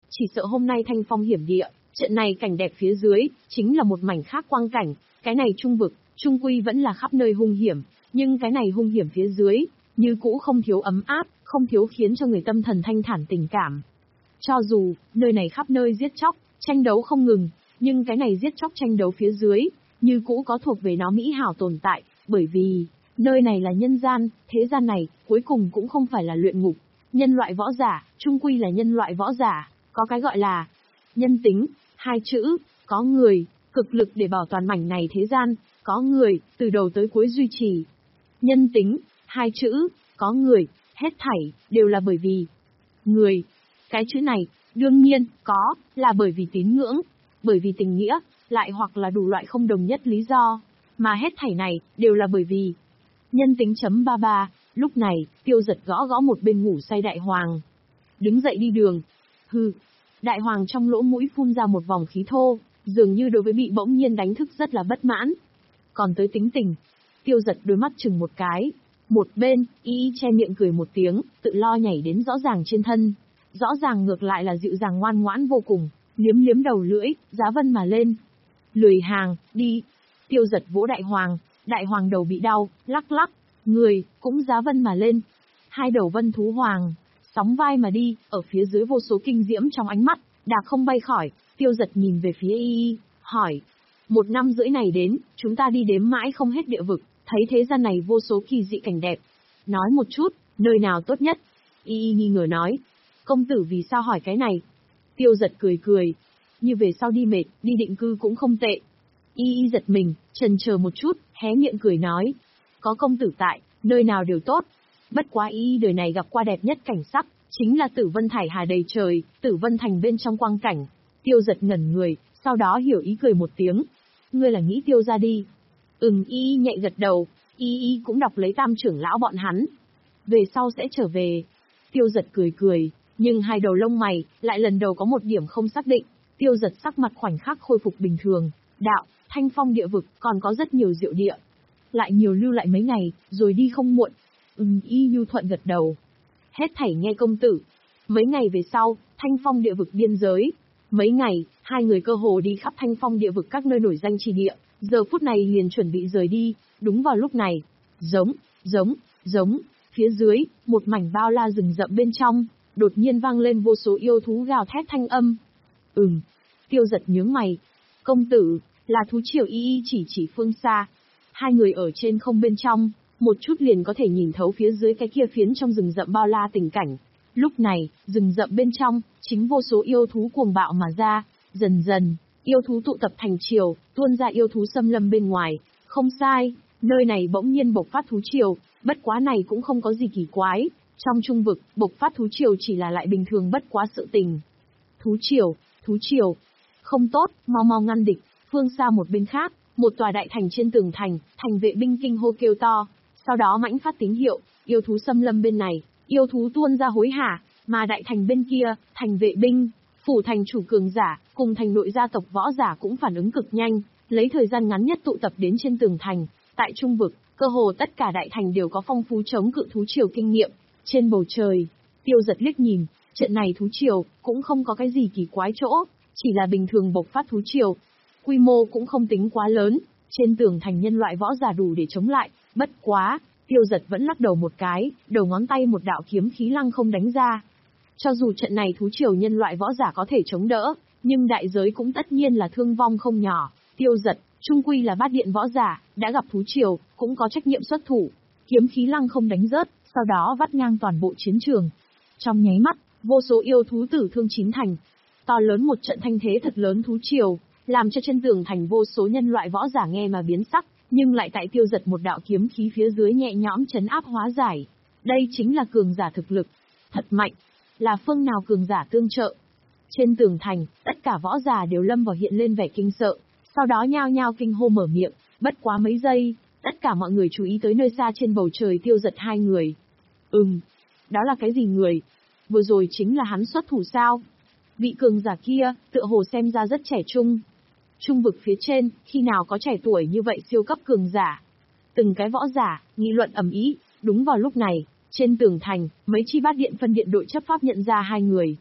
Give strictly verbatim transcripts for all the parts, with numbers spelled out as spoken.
chỉ sợ hôm nay thanh phong hiểm địa, trận này cảnh đẹp phía dưới, chính là một mảnh khác quang cảnh, cái này trung vực, trung quy vẫn là khắp nơi hung hiểm, nhưng cái này hung hiểm phía dưới, như cũ không thiếu ấm áp, không thiếu khiến cho người tâm thần thanh thản tình cảm. Cho dù, nơi này khắp nơi giết chóc, tranh đấu không ngừng, nhưng cái này giết chóc tranh đấu phía dưới, như cũ có thuộc về nó mỹ hảo tồn tại, bởi vì, nơi này là nhân gian, thế gian này, cuối cùng cũng không phải là luyện ngục. Nhân loại võ giả, trung quy là nhân loại võ giả, có cái gọi là nhân tính, hai chữ, có người, cực lực để bảo toàn mảnh này thế gian, có người, từ đầu tới cuối duy trì. Nhân tính, hai chữ, có người, hết thảy, đều là bởi vì người. Cái chữ này, đương nhiên, có, là bởi vì tín ngưỡng, bởi vì tình nghĩa, lại hoặc là đủ loại không đồng nhất lý do, mà hết thảy này, đều là bởi vì nhân tính chấm ba ba. Lúc này, Tiêu Giật gõ gõ một bên ngủ say đại hoàng. Đứng dậy đi đường. Hừ. Đại hoàng trong lỗ mũi phun ra một vòng khí thô, dường như đối với bị bỗng nhiên đánh thức rất là bất mãn. Còn tới tính tình, Tiêu Giật đôi mắt chừng một cái. Một bên, y y che miệng cười một tiếng, tự lo nhảy đến rõ ràng trên thân. Rõ ràng ngược lại là dịu dàng ngoan ngoãn vô cùng, liếm liếm đầu lưỡi, giá vân mà lên. Lười hàng, đi. Tiêu Giật vỗ đại hoàng, đại hoàng đầu bị đau, lắc lắc. Người, cũng giá vân mà lên. Hai đầu vân thú hoàng, sóng vai mà đi, ở phía dưới vô số kinh diễm trong ánh mắt, đạc không bay khỏi. Tiêu Giật nhìn về phía y y, hỏi. Một năm rưỡi này đến, chúng ta đi đếm mãi không hết địa vực, thấy thế gian này vô số kỳ dị cảnh đẹp. Nói một chút, nơi nào tốt nhất? Y y nghi ngờ nói. Công tử vì sao hỏi cái này? Tiêu Giật cười cười. Như về sau đi mệt, đi định cư cũng không tệ. Y y giật mình, chần chờ một chút, hé miệng cười nói. Có công tử tại, nơi nào đều tốt. Bất quá y y đời này gặp qua đẹp nhất cảnh sắc, chính là Tử Vân Thải Hà đầy trời, Tử Vân Thành bên trong quang cảnh. Tiêu Giật ngẩn người, sau đó hiểu ý cười một tiếng. Ngươi là nghĩ Tiêu ra đi? Ừm, y y nhẹ gật đầu, y y cũng đọc lấy tam trưởng lão bọn hắn. Về sau sẽ trở về. Tiêu Giật cười cười, nhưng hai đầu lông mày, lại lần đầu có một điểm không xác định. Tiêu Giật sắc mặt khoảnh khắc khôi phục bình thường. Đạo, thanh phong địa vực, còn có rất nhiều diệu địa. Lại nhiều lưu lại mấy ngày, rồi đi không muộn. Ừm, y nhu thuận gật đầu. Hết thảy nghe công tử. Mấy ngày về sau, thanh phong địa vực biên giới. Mấy ngày, hai người cơ hồ đi khắp thanh phong địa vực các nơi nổi danh trì địa. Giờ phút này liền chuẩn bị rời đi. Đúng vào lúc này. Giống, giống, giống. Phía dưới, một mảnh bao la rừng rậm bên trong, đột nhiên vang lên vô số yêu thú gào thét thanh âm. Ừm. Tiêu Giật nhướng mày. Công tử, là thú triều y y chỉ chỉ phương xa. Hai người ở trên không bên trong, một chút liền có thể nhìn thấu phía dưới cái kia phiến trong rừng rậm bao la tình cảnh. Lúc này, rừng rậm bên trong, chính vô số yêu thú cuồng bạo mà ra, dần dần, yêu thú tụ tập thành triều, tuôn ra yêu thú xâm lâm bên ngoài. Không sai, nơi này bỗng nhiên bộc phát thú triều, bất quá này cũng không có gì kỳ quái. Trong trung vực, bộc phát thú triều chỉ là lại bình thường bất quá sự tình. Thú triều, thú triều. Không tốt, mau mau ngăn địch. Phương xa một bên khác, một tòa đại thành trên tường thành, thành vệ binh kinh hô kêu to. Sau đó mãnh phát tín hiệu, yêu thú xâm lâm bên này, yêu thú tuôn ra hối hả, mà đại thành bên kia, thành vệ binh, phủ thành chủ cường giả, cùng thành nội gia tộc võ giả cũng phản ứng cực nhanh, lấy thời gian ngắn nhất tụ tập đến trên tường thành. Tại trung vực, cơ hồ tất cả đại thành đều có phong phú chống cự thú triều kinh nghiệm. Trên bầu trời, Tiêu Giật liếc nhìn, trận này thú triều cũng không có cái gì kỳ quái chỗ, chỉ là bình thường bộc phát thú triều. Quy mô cũng không tính quá lớn, trên tường thành nhân loại võ giả đủ để chống lại, bất quá, Tiêu Giật vẫn lắc đầu một cái, đầu ngón tay một đạo kiếm khí lăng không đánh ra. Cho dù trận này thú triều nhân loại võ giả có thể chống đỡ, nhưng đại giới cũng tất nhiên là thương vong không nhỏ. Tiêu Giật, trung quy là bát điện võ giả, đã gặp thú triều, cũng có trách nhiệm xuất thủ. Kiếm khí lăng không đánh rớt, sau đó vắt ngang toàn bộ chiến trường. Trong nháy mắt, vô số yêu thú tử thương chín thành. To lớn một trận thanh thế thật lớn thú triều, làm cho trên tường thành vô số nhân loại võ giả nghe mà biến sắc, nhưng lại tại Tiêu Giật một đạo kiếm khí phía dưới nhẹ nhõm trấn áp hóa giải. Đây chính là cường giả thực lực. Thật mạnh. Là phương nào cường giả tương trợ? Trên tường thành, tất cả võ giả đều lâm vào hiện lên vẻ kinh sợ, sau đó nhao nhao kinh hô mở miệng, bất quá mấy giây, tất cả mọi người chú ý tới nơi xa trên bầu trời Tiêu Giật hai người. Ừm, đó là cái gì người? Vừa rồi chính là hắn xuất thủ sao? Vị cường giả kia, tựa hồ xem ra rất trẻ trung. Trung vực phía trên, khi nào có trẻ tuổi như vậy siêu cấp cường giả? Từng cái võ giả, nghị luận ầm ĩ. Đúng vào lúc này, trên tường thành, mấy chi bát điện phân điện đội chấp pháp nhận ra hai người.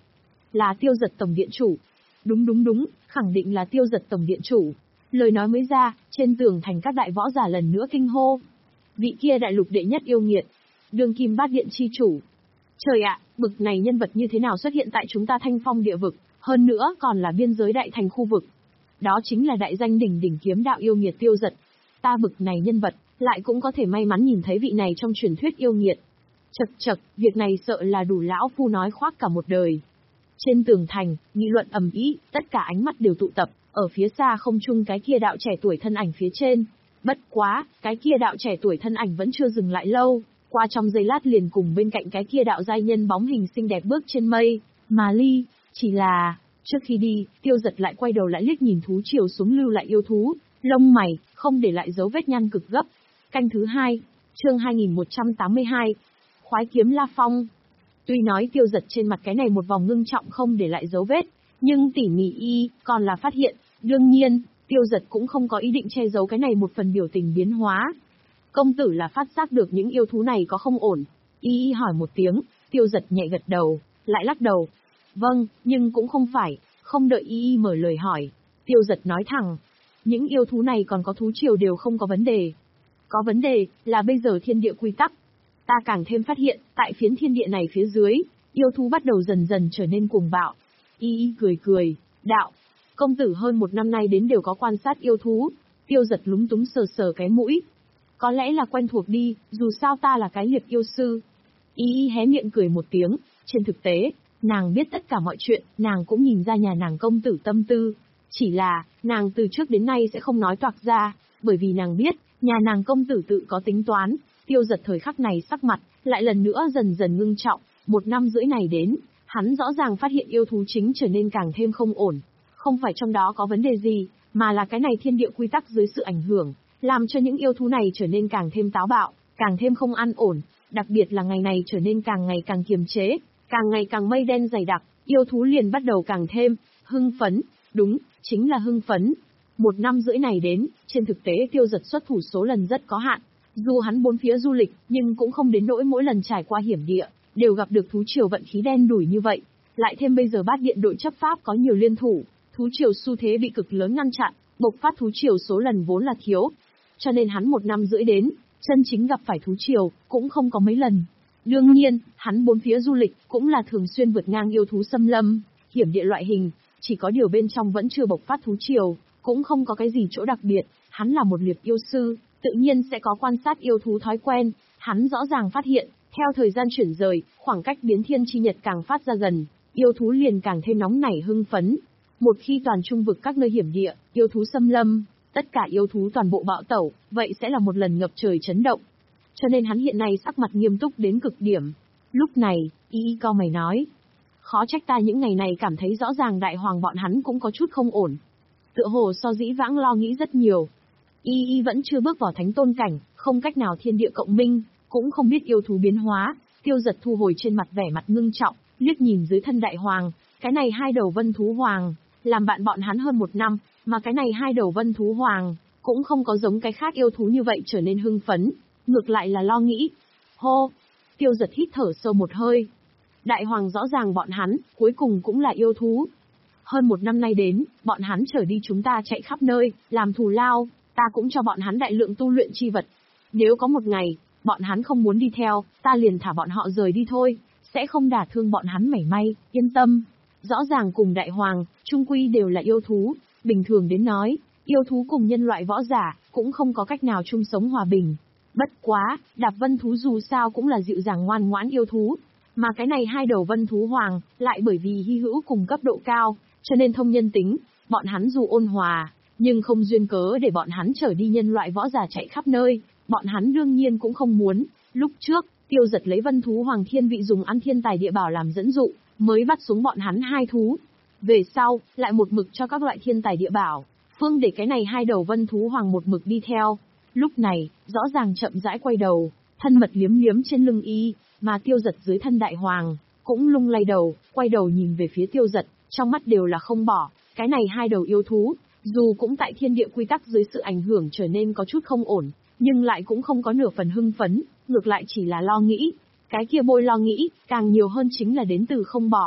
là Tiêu Dật tổng điện chủ. Đúng đúng đúng, khẳng định là Tiêu Dật tổng điện chủ. Lời nói mới ra, trên tường thành các đại võ giả lần nữa kinh hô. Vị kia đại lục đệ nhất yêu nghiệt, đương kim bát điện chi chủ. Trời ạ, bực này nhân vật như thế nào xuất hiện tại chúng ta Thanh Phong địa vực, hơn nữa còn là biên giới đại thành khu vực. Đó chính là đại danh đỉnh đỉnh kiếm đạo yêu nghiệt Tiêu Dật. Ta bực này nhân vật, lại cũng có thể may mắn nhìn thấy vị này trong truyền thuyết yêu nghiệt. Chậc chậc, việc này sợ là đủ lão phu nói khoác cả một đời. Trên tường thành, nghị luận ầm ĩ, tất cả ánh mắt đều tụ tập, ở phía xa không trung cái kia đạo trẻ tuổi thân ảnh phía trên. Bất quá, cái kia đạo trẻ tuổi thân ảnh vẫn chưa dừng lại lâu, qua trong giây lát liền cùng bên cạnh cái kia đạo giai nhân bóng hình xinh đẹp bước trên mây, mà ly, chỉ là, trước khi đi, Tiêu Dật lại quay đầu lại liếc nhìn thú triều xuống lưu lại yêu thú, lông mày, không để lại dấu vết nhăn cực gấp. Canh thứ hai, chương hai nghìn một trăm tám mươi hai, khoái kiếm La Phong. Tuy nói Tiêu Dật trên mặt cái này một vòng ngưng trọng không để lại dấu vết, nhưng tỉ mỉ y, còn là phát hiện, đương nhiên, Tiêu Dật cũng không có ý định che giấu cái này một phần biểu tình biến hóa. Công tử là phát giác được những yêu thú này có không ổn. Y y hỏi một tiếng, Tiêu Dật nhẹ gật đầu, lại lắc đầu. Vâng, nhưng cũng không phải, không đợi y y mở lời hỏi. Tiêu Dật nói thẳng, những yêu thú này còn có thú triều đều không có vấn đề. Có vấn đề, là bây giờ thiên địa quy tắc. Ta càng thêm phát hiện, tại phiến thiên địa này phía dưới, yêu thú bắt đầu dần dần trở nên cuồng bạo. Y y cười cười, đạo, công tử hơn một năm nay đến đều có quan sát yêu thú. Tiêu Dật lúng túng sờ sờ cái mũi. Có lẽ là quen thuộc đi, dù sao ta là cái liệp yêu sư. Y y hé miệng cười một tiếng, trên thực tế, nàng biết tất cả mọi chuyện, nàng cũng nhìn ra nhà nàng công tử tâm tư. Chỉ là, nàng từ trước đến nay sẽ không nói toạc ra, bởi vì nàng biết, nhà nàng công tử tự có tính toán. Tiêu Dật thời khắc này sắc mặt, lại lần nữa dần dần ngưng trọng, một năm rưỡi này đến, hắn rõ ràng phát hiện yêu thú chính trở nên càng thêm không ổn. Không phải trong đó có vấn đề gì, mà là cái này thiên địa quy tắc dưới sự ảnh hưởng, làm cho những yêu thú này trở nên càng thêm táo bạo, càng thêm không an ổn, đặc biệt là ngày này trở nên càng ngày càng kiềm chế, càng ngày càng mây đen dày đặc, yêu thú liền bắt đầu càng thêm hưng phấn, đúng, chính là hưng phấn. Một năm rưỡi này đến, trên thực tế Tiêu Dật xuất thủ số lần rất có hạn, dù hắn bốn phía du lịch, nhưng cũng không đến nỗi mỗi lần trải qua hiểm địa, đều gặp được thú triều vận khí đen đủi như vậy. Lại thêm bây giờ bát điện đội chấp pháp có nhiều liên thủ, thú triều xu thế bị cực lớn ngăn chặn, bộc phát thú triều số lần vốn là thiếu. Cho nên hắn một năm rưỡi đến, chân chính gặp phải thú triều, cũng không có mấy lần. Đương nhiên, hắn bốn phía du lịch, cũng là thường xuyên vượt ngang yêu thú xâm lâm, hiểm địa loại hình, chỉ có điều bên trong vẫn chưa bộc phát thú triều, cũng không có cái gì chỗ đặc biệt, hắn là một liệp yêu sư, tự nhiên sẽ có quan sát yêu thú thói quen, hắn rõ ràng phát hiện, theo thời gian chuyển rời, khoảng cách biến thiên chi nhật càng phát ra gần, yêu thú liền càng thêm nóng nảy hưng phấn. Một khi toàn trung vực các nơi hiểm địa, yêu thú xâm lâm, tất cả yêu thú toàn bộ bạo tẩu, vậy sẽ là một lần ngập trời chấn động. Cho nên hắn hiện nay sắc mặt nghiêm túc đến cực điểm. Lúc này, y y cau mày nói, khó trách ta những ngày này cảm thấy rõ ràng đại hoàng bọn hắn cũng có chút không ổn. Tựa hồ so dĩ vãng lo nghĩ rất nhiều. Y y vẫn chưa bước vào thánh tôn cảnh, không cách nào thiên địa cộng minh, cũng không biết yêu thú biến hóa. Tiêu Dật thu hồi trên mặt vẻ mặt ngưng trọng, liếc nhìn dưới thân đại hoàng, cái này hai đầu vân thú hoàng, làm bạn bọn hắn hơn một năm, mà cái này hai đầu vân thú hoàng, cũng không có giống cái khác yêu thú như vậy trở nên hưng phấn, ngược lại là lo nghĩ. Hô! Tiêu Dật hít thở sâu một hơi. Đại hoàng rõ ràng bọn hắn, cuối cùng cũng là yêu thú. Hơn một năm nay đến, bọn hắn trở đi chúng ta chạy khắp nơi, làm thù lao, ta cũng cho bọn hắn đại lượng tu luyện chi vật. Nếu có một ngày, bọn hắn không muốn đi theo, ta liền thả bọn họ rời đi thôi, sẽ không đả thương bọn hắn mảy may, yên tâm. Rõ ràng cùng đại hoàng, chung quy đều là yêu thú, bình thường đến nói, yêu thú cùng nhân loại võ giả, cũng không có cách nào chung sống hòa bình. Bất quá, đạp vân thú dù sao cũng là dịu dàng ngoan ngoãn yêu thú, mà cái này hai đầu vân thú hoàng, lại bởi vì hy hữu cùng cấp độ cao, cho nên thông nhân tính, bọn hắn dù ôn hòa, nhưng không duyên cớ để bọn hắn trở đi nhân loại võ giả chạy khắp nơi, bọn hắn đương nhiên cũng không muốn. Lúc trước, Tiêu Dật lấy vân thú hoàng thiên vị dùng ăn thiên tài địa bảo làm dẫn dụ, mới bắt xuống bọn hắn hai thú. Về sau, lại một mực cho các loại thiên tài địa bảo, phương để cái này hai đầu vân thú hoàng một mực đi theo. Lúc này, rõ ràng chậm rãi quay đầu, thân mật liếm liếm trên lưng y, mà Tiêu Dật dưới thân đại hoàng, cũng lung lay đầu, quay đầu nhìn về phía Tiêu Dật, trong mắt đều là không bỏ, cái này hai đầu yêu thú, dù cũng tại thiên địa quy tắc dưới sự ảnh hưởng trở nên có chút không ổn, nhưng lại cũng không có nửa phần hưng phấn, ngược lại chỉ là lo nghĩ. Cái kia bôi lo nghĩ, càng nhiều hơn chính là đến từ không bỏ.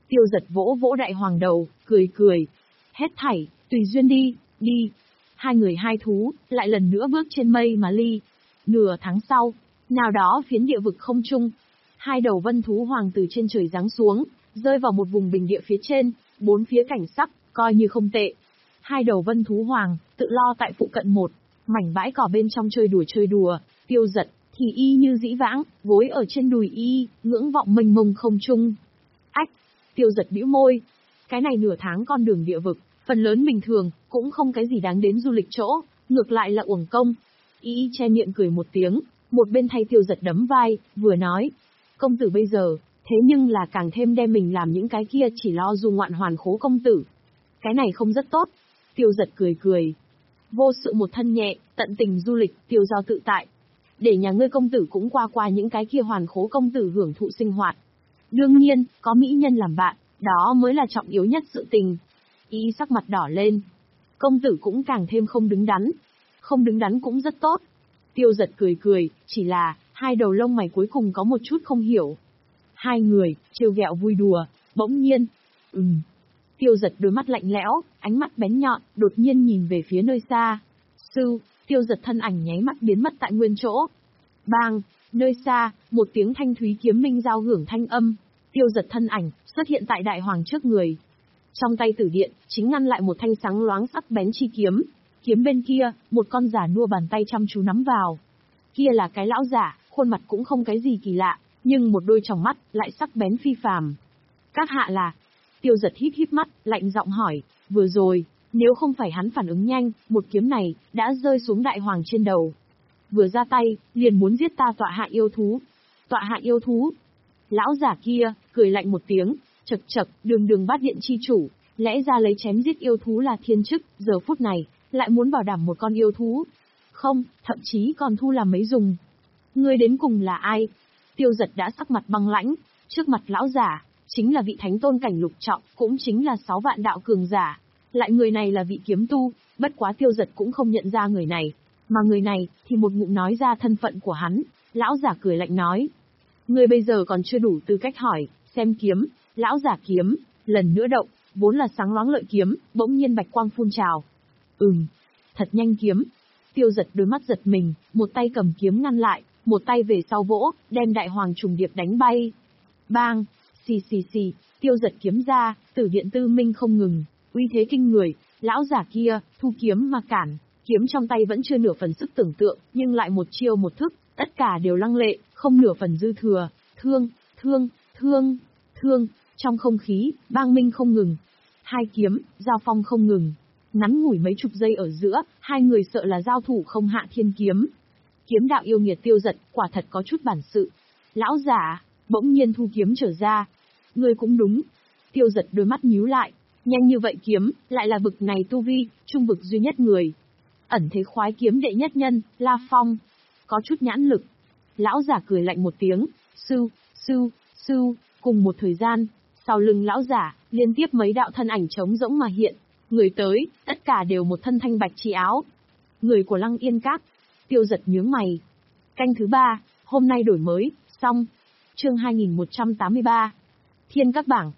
Tiêu Giật vỗ vỗ Đại Hoàng đầu, cười cười. Hết thảy, tùy duyên đi, đi. Hai người hai thú, lại lần nữa bước trên mây mà ly. Nửa tháng sau, nào đó phiến địa vực không trung, hai đầu vân thú hoàng từ trên trời giáng xuống, rơi vào một vùng bình địa phía trên, bốn phía cảnh sắc, coi như không tệ. Hai đầu vân thú hoàng, tự lo tại phụ cận một, mảnh bãi cỏ bên trong chơi đùa chơi đùa, Tiêu Giật, thì y như dĩ vãng, gối ở trên đùi y, ngưỡng vọng mênh mông không trung. Ách, Tiêu Giật bĩu môi. Cái này nửa tháng con đường địa vực, phần lớn bình thường, cũng không cái gì đáng đến du lịch chỗ, ngược lại là uổng công. Y che miệng cười một tiếng, một bên thay Tiêu Giật đấm vai, vừa nói. Công tử bây giờ, thế nhưng là càng thêm đem mình làm những cái kia chỉ lo du ngoạn hoàn khố công tử. Cái này không rất tốt. Tiêu Giật cười cười. Vô sự một thân nhẹ, tận tình du lịch, tiêu giao tự tại. Để nhà ngươi công tử cũng qua qua những cái kia hoàn khố công tử hưởng thụ sinh hoạt. Đương nhiên, có mỹ nhân làm bạn, đó mới là trọng yếu nhất sự tình. Y sắc mặt đỏ lên. Công tử cũng càng thêm không đứng đắn. Không đứng đắn cũng rất tốt. Tiêu Giật cười cười, chỉ là, hai đầu lông mày cuối cùng có một chút không hiểu. Hai người, trêu ghẹo vui đùa, bỗng nhiên. Ừm. Tiêu Giật đôi mắt lạnh lẽo, ánh mắt bén nhọn, đột nhiên nhìn về phía nơi xa. Sư, Tiêu Giật thân ảnh nháy mắt biến mất tại nguyên chỗ. Bang, nơi xa, một tiếng thanh thúy kiếm minh giao hưởng thanh âm. Tiêu Giật thân ảnh, xuất hiện tại Đại Hoàng trước người. Trong tay tử điện, chính ngăn lại một thanh sáng loáng sắc bén chi kiếm. Kiếm bên kia, một con giả nua bàn tay chăm chú nắm vào. Kia là cái lão giả, khuôn mặt cũng không cái gì kỳ lạ, nhưng một đôi tròng mắt, lại sắc bén phi phàm. Các hạ là... Tiêu Giật híp híp mắt, lạnh giọng hỏi, vừa rồi, nếu không phải hắn phản ứng nhanh, một kiếm này, đã rơi xuống Đại Hoàng trên đầu. Vừa ra tay, liền muốn giết ta tọa hạ yêu thú. Tọa hạ yêu thú. Lão giả kia, cười lạnh một tiếng, chật chật, đường đường bát điện chi chủ, lẽ ra lấy chém giết yêu thú là thiên chức, giờ phút này, lại muốn bảo đảm một con yêu thú. Không, thậm chí còn thu làm mấy dùng. Ngươi đến cùng là ai? Tiêu Giật đã sắc mặt băng lãnh, trước mặt lão giả, chính là vị thánh tôn cảnh lục trọng, cũng chính là sáu vạn đạo cường giả. Lại người này là vị kiếm tu, bất quá Tiêu Giật cũng không nhận ra người này. Mà người này, thì một ngụm nói ra thân phận của hắn, lão giả cười lạnh nói. Ngươi bây giờ còn chưa đủ tư cách hỏi, xem kiếm, lão giả kiếm, lần nữa động, vốn là sáng loáng lợi kiếm, bỗng nhiên bạch quang phun trào. Ừm, thật nhanh kiếm. Tiêu Giật đôi mắt giật mình, một tay cầm kiếm ngăn lại, một tay về sau vỗ, đem Đại Hoàng trùng điệp đánh bay. Bang, xì xì xì, Tiêu Giật kiếm ra, tử điện tư minh không ngừng, uy thế kinh người, lão giả kia, thu kiếm mà cản, kiếm trong tay vẫn chưa nửa phần sức tưởng tượng, nhưng lại một chiêu một thức, tất cả đều lăng lệ, không nửa phần dư thừa, thương, thương, thương, thương, trong không khí, bang minh không ngừng. Hai kiếm, giao phong không ngừng. Ngắn ngủi mấy chục giây ở giữa, hai người sợ là giao thủ không hạ thiên kiếm. Kiếm đạo yêu nghiệt Tiêu Giật, quả thật có chút bản sự. Lão giả, bỗng nhiên thu kiếm trở ra. Ngươi cũng đúng. Tiêu Giật đôi mắt nhíu lại. Nhanh như vậy kiếm, lại là vực này tu vi, trung vực duy nhất người. Ẩn thế khoái kiếm đệ nhất nhân, La Phong. Có chút nhãn lực. Lão giả cười lạnh một tiếng. Sư, sư, sư, cùng một thời gian. Sau lưng lão giả, liên tiếp mấy đạo thân ảnh trống rỗng mà hiện. Người tới, tất cả đều một thân thanh bạch chi áo. Người của Lăng Yên Các. Tiêu Giật nhướng mày. Canh thứ ba, hôm nay đổi mới, xong. Chương hai nghìn một trăm tám mươi ba. Thiên Các bảng.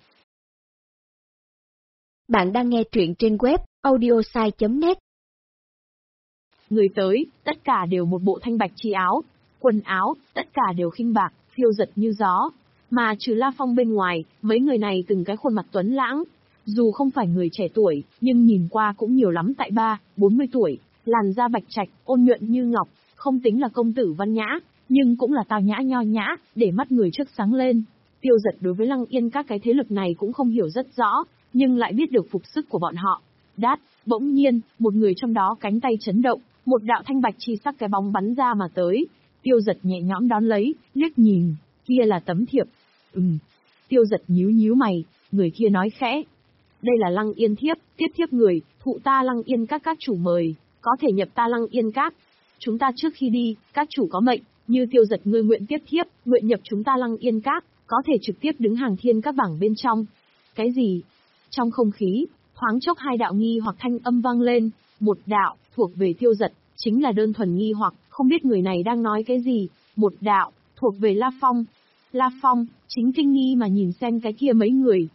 Bạn đang nghe truyện trên web audiosai chấm net. Người tới, tất cả đều một bộ thanh bạch chi áo. Quần áo, tất cả đều khinh bạc, phiêu giật như gió. Mà trừ La Phong bên ngoài, mấy người này từng cái khuôn mặt tuấn lãng. Dù không phải người trẻ tuổi, nhưng nhìn qua cũng nhiều lắm tại ba, bốn mươi tuổi, làn da bạch trạch, ôn nhuận như ngọc, không tính là công tử văn nhã, nhưng cũng là tao nhã nho nhã, để mắt người trước sáng lên. Tiêu Giật đối với Lăng Yên các cái thế lực này cũng không hiểu rất rõ, nhưng lại biết được phục sức của bọn họ. Đát, bỗng nhiên, một người trong đó cánh tay chấn động, một đạo thanh bạch chi sắc cái bóng bắn ra mà tới. Tiêu Giật nhẹ nhõm đón lấy, liếc nhìn, kia là tấm thiệp. Ừm. Tiêu Giật nhíu nhíu mày, người kia nói khẽ. Đây là Lăng Yên thiếp, tiếp thiếp người, thụ ta Lăng Yên các các chủ mời, có thể nhập ta Lăng Yên các. Chúng ta trước khi đi, các chủ có mệnh, như Tiêu Giật ngươi nguyện tiếp thiếp, nguyện nhập chúng ta Lăng Yên các, có thể trực tiếp đứng hàng thiên các bảng bên trong. Cái gì? Trong không khí, thoáng chốc hai đạo nghi hoặc thanh âm vang lên, một đạo, thuộc về Tiêu Giật, chính là đơn thuần nghi hoặc, không biết người này đang nói cái gì, một đạo, thuộc về La Phong. La Phong, chính kinh nghi mà nhìn xem cái kia mấy người.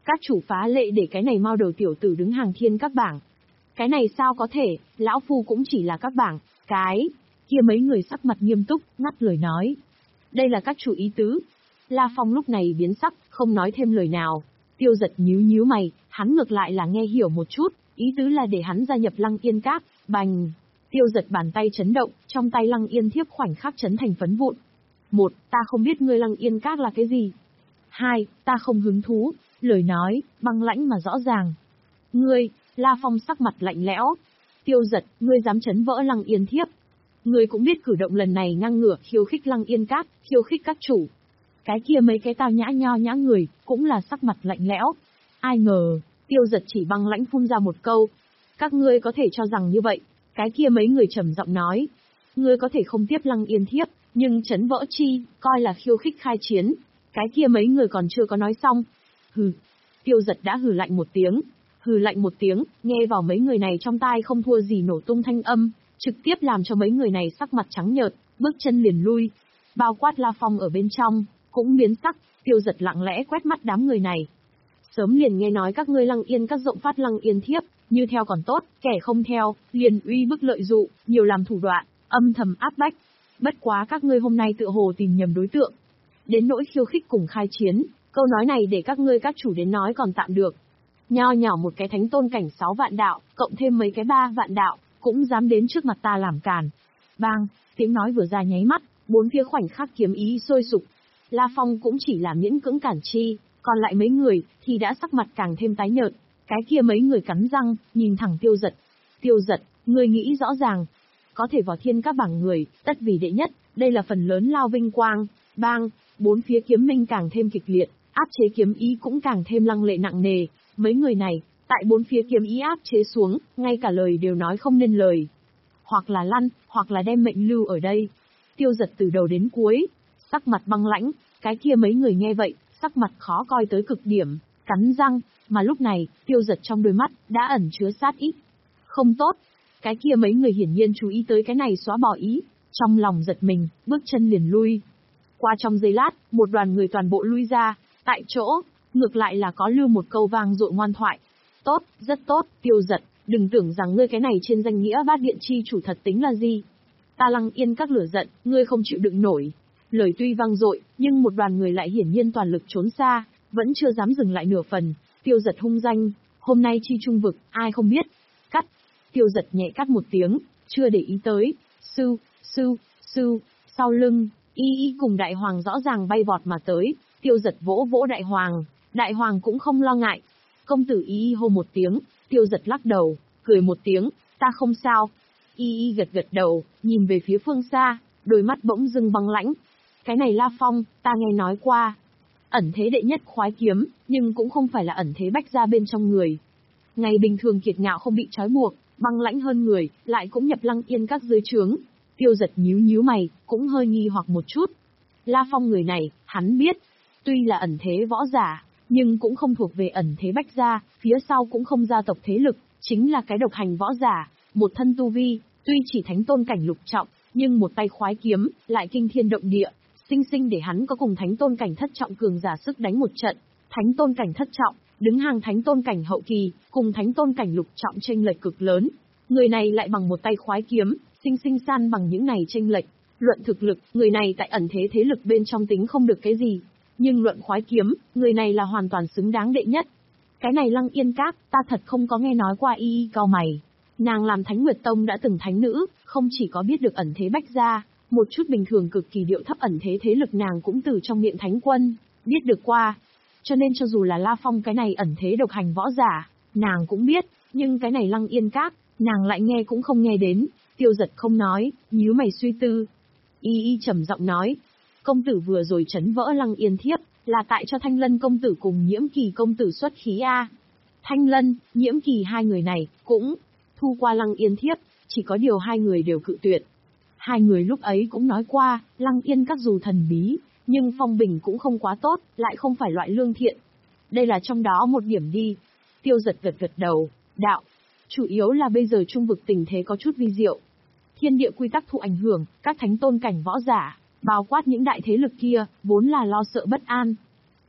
Các chủ phá lệ để cái này mau đầu tiểu tử đứng hàng thiên các bảng. Cái này sao có thể, lão phu cũng chỉ là các bảng, cái kia mấy người sắc mặt nghiêm túc, ngắt lời nói. Đây là các chủ ý tứ. La Phong lúc này biến sắc, không nói thêm lời nào. Tiêu Giật nhíu nhíu mày, hắn ngược lại là nghe hiểu một chút, ý tứ là để hắn gia nhập Lăng Yên Các, bành. Tiêu Giật bàn tay chấn động, trong tay Lăng Yên thiếp khoảnh khắc chấn thành phấn vụn. Một, ta không biết ngươi Lăng Yên Các là cái gì. Hai, ta không hứng thú, lời nói, băng lãnh mà rõ ràng. Ngươi, La Phong sắc mặt lạnh lẽo. Tiêu Giật, ngươi dám chấn vỡ Lăng Yên thiếp. Ngươi cũng biết cử động lần này ngang ngửa khiêu khích Lăng Yên Các, khiêu khích các chủ. Cái kia mấy cái tao nhã nho nhã người, cũng là sắc mặt lạnh lẽo. Ai ngờ, Tiêu Giật chỉ băng lãnh phun ra một câu. Các ngươi có thể cho rằng như vậy. Cái kia mấy người trầm giọng nói. Ngươi có thể không tiếp Lăng Yên thiếp, nhưng chấn vỡ chi, coi là khiêu khích khai chiến. Cái kia mấy người còn chưa có nói xong. Hừ. Tiêu Giật đã hừ lạnh một tiếng. Hừ lạnh một tiếng, nghe vào mấy người này trong tai không thua gì nổ tung thanh âm, trực tiếp làm cho mấy người này sắc mặt trắng nhợt, bước chân liền lui. Bao quát La Phong ở bên trong, cũng biến sắc. Tiêu Giật lặng lẽ quét mắt đám người này. Sớm liền nghe nói các ngươi Lăng Yên Các rộng phát Lăng Yên thiếp, như theo còn tốt, kẻ không theo, liền uy bức lợi dụ, nhiều làm thủ đoạn, âm thầm áp bách. Bất quá các ngươi hôm nay tựa hồ tìm nhầm đối tượng. Đến nỗi khiêu khích cùng khai chiến, câu nói này để các ngươi các chủ đến nói còn tạm được. Nho nhỏ một cái thánh tôn cảnh sáu vạn đạo, cộng thêm mấy cái ba vạn đạo, cũng dám đến trước mặt ta làm càn. Bang, tiếng nói vừa ra nháy mắt, bốn phía khoảnh khắc kiếm ý sôi sục. La Phong cũng chỉ là miễn cưỡng cản chi, còn lại mấy người thì đã sắc mặt càng thêm tái nhợt. Cái kia mấy người cắn răng, nhìn thẳng Tiêu Giật. Tiêu Giật, ngươi nghĩ rõ ràng, có thể vào thiên các bảng người, tất vì đệ nhất, đây là phần lớn lao vinh quang. Bang, bốn phía kiếm minh càng thêm kịch liệt, áp chế kiếm ý cũng càng thêm lăng lệ nặng nề. Mấy người này, tại bốn phía kiếm ý áp chế xuống, ngay cả lời đều nói không nên lời. Hoặc là lăn, hoặc là đem mệnh lưu ở đây. Tiêu Giật từ đầu đến cuối, sắc mặt băng lãnh, cái kia mấy người nghe vậy, sắc mặt khó coi tới cực điểm, cắn răng, mà lúc này, Tiêu Giật trong đôi mắt, đã ẩn chứa sát ý. Không tốt, cái kia mấy người hiển nhiên chú ý tới cái này xóa bỏ ý, trong lòng giật mình, bước chân liền lui. Qua trong giây lát, một đoàn người toàn bộ lui ra, tại chỗ, ngược lại là có lưu một câu vang dội ngoan thoại. Tốt, rất tốt, Tiêu Giật, đừng tưởng rằng ngươi cái này trên danh nghĩa bát điện chi chủ thật tính là gì. Ta Lăng Yên Các lửa giận, ngươi không chịu đựng nổi. Lời tuy vang dội, nhưng một đoàn người lại hiển nhiên toàn lực trốn xa, vẫn chưa dám dừng lại nửa phần. Tiêu Giật hung danh, hôm nay chi trung vực, ai không biết. Cắt. Tiêu Giật nhẹ cắt một tiếng, chưa để ý tới. Sư, sư, sư, sau lưng, Y Y cùng Đại Hoàng rõ ràng bay vọt mà tới. Tiêu Giật vỗ vỗ Đại Hoàng, Đại Hoàng cũng không lo ngại. Công tử Y Y hô một tiếng, Tiêu Giật lắc đầu, cười một tiếng, ta không sao. Y Y gật gật đầu, nhìn về phía phương xa, đôi mắt bỗng dưng băng lãnh. Cái này La Phong, ta nghe nói qua. Ẩn thế đệ nhất khoái kiếm, nhưng cũng không phải là ẩn thế bách gia bên trong người. Ngày bình thường kiệt ngạo không bị trói buộc, băng lãnh hơn người, lại cũng nhập Lăng Yên Các dưới trướng. Tiêu Giật nhíu nhíu mày, cũng hơi nghi hoặc một chút. La Phong người này, hắn biết, tuy là ẩn thế võ giả, nhưng cũng không thuộc về ẩn thế bách gia, phía sau cũng không gia tộc thế lực, chính là cái độc hành võ giả, một thân tu vi, tuy chỉ thánh tôn cảnh lục trọng, nhưng một tay khoái kiếm, lại kinh thiên động địa, sinh sinh để hắn có cùng thánh tôn cảnh thất trọng cường giả sức đánh một trận. Thánh tôn cảnh thất trọng, đứng hàng thánh tôn cảnh hậu kỳ, cùng thánh tôn cảnh lục trọng chênh lệch cực lớn. Người này lại bằng một tay khoái kiếm, sinh sinh san bằng những này chênh lệch. Luận thực lực, người này tại ẩn thế thế lực bên trong tính không được cái gì. Nhưng luận khoái kiếm, người này là hoàn toàn xứng đáng đệ nhất. Cái này Lăng Yên Các, ta thật không có nghe nói qua. Y Y cau mày. Nàng làm Thánh Nguyệt Tông đã từng thánh nữ, không chỉ có biết được ẩn thế bách gia, một chút bình thường cực kỳ điệu thấp ẩn thế thế lực nàng cũng từ trong miệng thánh quân, biết được qua. Cho nên cho dù là La Phong cái này ẩn thế độc hành võ giả, nàng cũng biết, nhưng cái này Lăng Yên Các, nàng lại nghe cũng không nghe đến. Tiêu Giật không nói, nhíu mày suy tư. Y Y trầm giọng nói, công tử vừa rồi chấn vỡ Lăng Yên thiếp, là tại cho Thanh Lân công tử cùng Nhiễm Kỳ công tử xuất khí a. Thanh Lân, Nhiễm Kỳ hai người này, cũng thu qua Lăng Yên thiếp, chỉ có điều hai người đều cự tuyệt. Hai người lúc ấy cũng nói qua, Lăng Yên Các dù thần bí, nhưng phong bình cũng không quá tốt, lại không phải loại lương thiện. Đây là trong đó một điểm đi. Tiêu Giật gật gật đầu, đạo. Chủ yếu là bây giờ trung vực tình thế có chút vi diệu. Thiên địa quy tắc thụ ảnh hưởng, các thánh tôn cảnh võ giả, bao quát những đại thế lực kia, vốn là lo sợ bất an.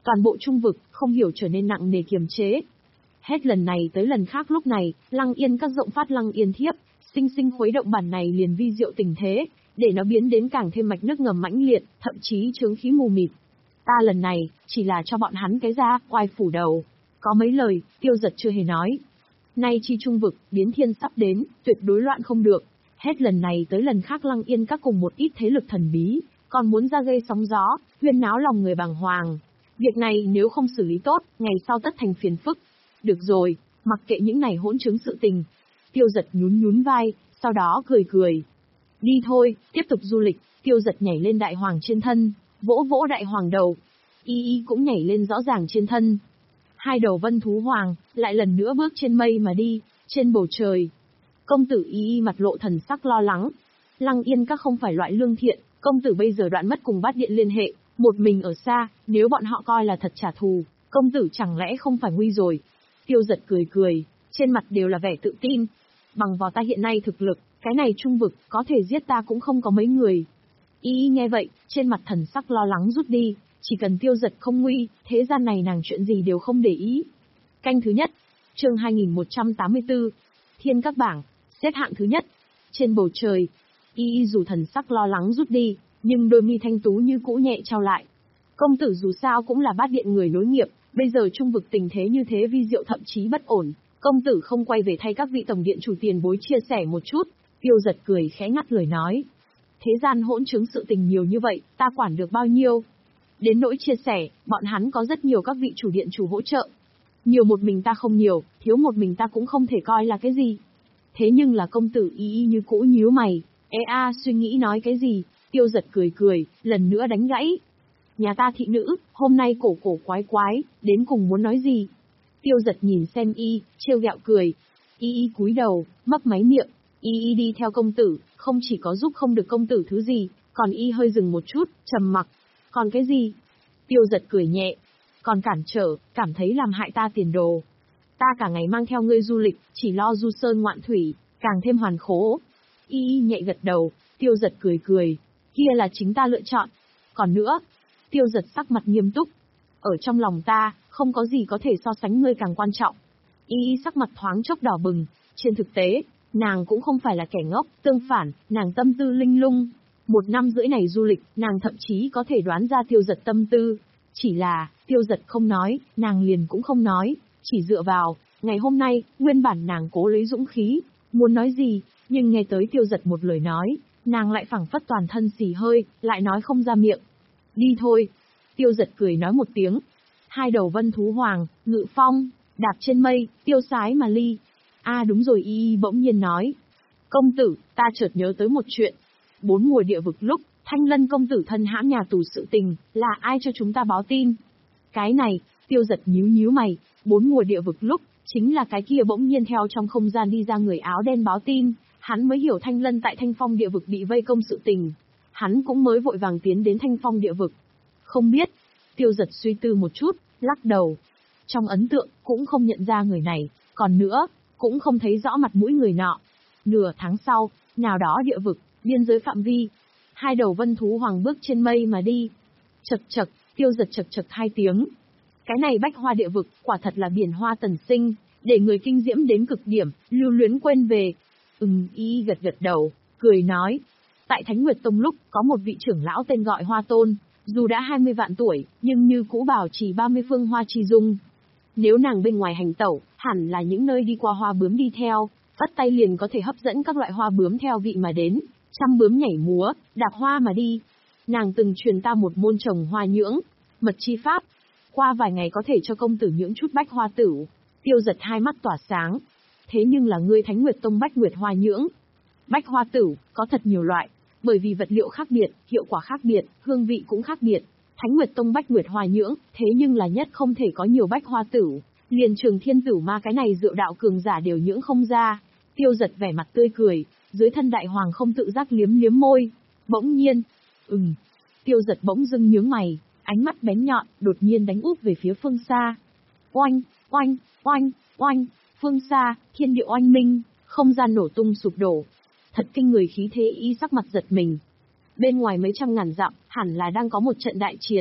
Toàn bộ trung vực, không hiểu trở nên nặng nề kiềm chế. Hết lần này tới lần khác lúc này, Lăng Yên các rộng phát Lăng Yên thiếp, sinh sinh khuấy động bản này liền vi diệu tình thế, để nó biến đến càng thêm mạch nước ngầm mãnh liệt, thậm chí chướng khí mù mịt. Ta lần này, chỉ là cho bọn hắn cái ra, oai phủ đầu. Có mấy lời, Tiêu Giật chưa hề nói. Nay chi trung vực, biến thiên sắp đến, tuyệt đối loạn không được. Hết lần này tới lần khác Lăng Yên các cùng một ít thế lực thần bí, còn muốn ra gây sóng gió, huyên náo lòng người bàng hoàng. Việc này nếu không xử lý tốt, ngày sau tất thành phiền phức. Được rồi, mặc kệ những này hỗn chứng sự tình. Tiêu Giật nhún nhún vai, sau đó cười cười. Đi thôi, tiếp tục du lịch. Tiêu Giật nhảy lên đại hoàng trên thân, vỗ vỗ đại hoàng đầu. Y Y cũng nhảy lên rõ ràng trên thân. Hai đầu vân thú hoàng, lại lần nữa bước trên mây mà đi, trên bầu trời. Công tử Y Y mặt lộ thần sắc lo lắng. Lăng Yên các không phải loại lương thiện, công tử bây giờ đoạn mất cùng bát điện liên hệ, một mình ở xa, nếu bọn họ coi là thật trả thù, công tử chẳng lẽ không phải nguy rồi. Tiêu Giật cười cười, trên mặt đều là vẻ tự tin. Bằng vào ta hiện nay thực lực, cái này trung vực, có thể giết ta cũng không có mấy người. Y Y nghe vậy, trên mặt thần sắc lo lắng rút đi, chỉ cần Tiêu Giật không nguy, thế gian này nàng chuyện gì đều không để ý. Canh thứ nhất, chương hai nghìn một trăm tám mươi tư, Thiên các bảng, xếp hạng thứ nhất. Trên bầu trời, Y Y dù thần sắc lo lắng rút đi, nhưng đôi mi thanh tú như cũ nhẹ trao lại. Công tử dù sao cũng là bát điện người nối nghiệp, bây giờ trung vực tình thế như thế vi diệu thậm chí bất ổn, công tử không quay về thay các vị tổng điện chủ tiền bối chia sẻ một chút. Tiêu Giật cười khẽ ngắt lời nói. Thế gian hỗn chứng sự tình nhiều như vậy, ta quản được bao nhiêu? Đến nỗi chia sẻ, bọn hắn có rất nhiều các vị chủ điện chủ hỗ trợ. Nhiều một mình ta không nhiều, thiếu một mình ta cũng không thể coi là cái gì. Thế nhưng là công tử Y Y như cũ nhíu mày, ê a suy nghĩ nói cái gì? Tiêu Giật cười cười, lần nữa đánh gãy. Nhà ta thị nữ, hôm nay cổ cổ quái quái, đến cùng muốn nói gì? Tiêu Giật nhìn xem Y, trêu ghẹo cười. Y Y cúi đầu, mấp máy miệng. Y Y đi theo công tử, không chỉ có giúp không được công tử thứ gì, còn Y hơi dừng một chút, trầm mặc. Còn cái gì? Tiêu Giật cười nhẹ. Còn cản trở, cảm thấy làm hại ta tiền đồ. Ta cả ngày mang theo ngươi du lịch, chỉ lo du sơn ngoạn thủy, càng thêm hoàn khố. Y Y nhẹ gật đầu, Tiêu Giật cười cười. Kia là chính ta lựa chọn. Còn nữa, Tiêu Giật sắc mặt nghiêm túc. Ở trong lòng ta, không có gì có thể so sánh ngươi càng quan trọng. Y Y sắc mặt thoáng chốc đỏ bừng. Trên thực tế, nàng cũng không phải là kẻ ngốc, tương phản, nàng tâm tư linh lung. Một năm rưỡi này du lịch, nàng thậm chí có thể đoán ra Tiêu Giật tâm tư. Chỉ là, Tiêu Giật không nói, nàng liền cũng không nói, chỉ dựa vào, ngày hôm nay, nguyên bản nàng cố lấy dũng khí, muốn nói gì, nhưng nghe tới Tiêu Giật một lời nói, nàng lại phảng phất toàn thân xì hơi, lại nói không ra miệng. Đi thôi. Tiêu Giật cười nói một tiếng. Hai đầu vân thú hoàng, ngự phong, đạp trên mây, tiêu sái mà ly. A à, đúng rồi. Y Y bỗng nhiên nói. Công tử, ta chợt nhớ tới một chuyện. Bốn mùa địa vực lúc, Thanh Lân công tử thân hãm nhà tù sự tình, là ai cho chúng ta báo tin? Cái này, Tiêu Giật nhíu nhíu mày, bốn mùa địa vực lúc, chính là cái kia bỗng nhiên theo trong không gian đi ra người áo đen báo tin, hắn mới hiểu Thanh Lân tại Thanh Phong địa vực bị vây công sự tình. Hắn cũng mới vội vàng tiến đến Thanh Phong địa vực. Không biết. Tiêu Giật suy tư một chút, lắc đầu. Trong ấn tượng, cũng không nhận ra người này, còn nữa, cũng không thấy rõ mặt mũi người nọ. Nửa tháng sau, nào đó địa vực, biên giới phạm vi, hai đầu vân thú hoàng bước trên mây mà đi. Chật chật, Tiêu Giật chật chật hai tiếng. Cái này bách hoa địa vực, quả thật là biển hoa tần sinh, để người kinh diễm đến cực điểm, lưu luyến quên về. Ừm, Y gật gật đầu, cười nói. Tại Thánh Nguyệt Tông lúc, có một vị trưởng lão tên gọi Hoa Tôn, dù đã hai mươi vạn tuổi, nhưng như cũ bảo trì ba mươi phương hoa chi dung. Nếu nàng bên ngoài hành tẩu, hẳn là những nơi đi qua hoa bướm đi theo, vắt tay liền có thể hấp dẫn các loại hoa bướm theo vị mà đến, trăm bướm nhảy múa, đạp hoa mà đi. Nàng từng truyền ta một môn trồng hoa nhưỡng, mật chi pháp. Qua vài ngày có thể cho công tử nhưỡng chút bách hoa tử. Tiêu Giật hai mắt tỏa sáng. Thế nhưng là ngươi Thánh Nguyệt Tông bách nguyệt hoa nhưỡng. Bách hoa tử, có thật nhiều loại, bởi vì vật liệu khác biệt, hiệu quả khác biệt, hương vị cũng khác biệt. Thánh Nguyệt Tông bách nguyệt hoa nhưỡng, thế nhưng là nhất không thể có nhiều bách hoa tử. Liền Trường Thiên Tử Ma cái này Diệu đạo cường giả đều nhưỡng không ra. Tiêu Giật vẻ mặt tươi cười, dưới thân đại hoàng không tự giác liếm liếm môi. Bỗng nhiên, ừm. Tiêu Giật bỗng dưng nhướng mày, ánh mắt bén nhọn, đột nhiên đánh úp về phía phương xa. Oanh, oanh, oanh, oanh, phương xa, thiên địa oanh minh, không gian nổ tung sụp đổ. Thật kinh người khí thế. Y sắc mặt giật mình. Bên ngoài mấy trăm ngàn dặm, hẳn là đang có một trận đại chiến.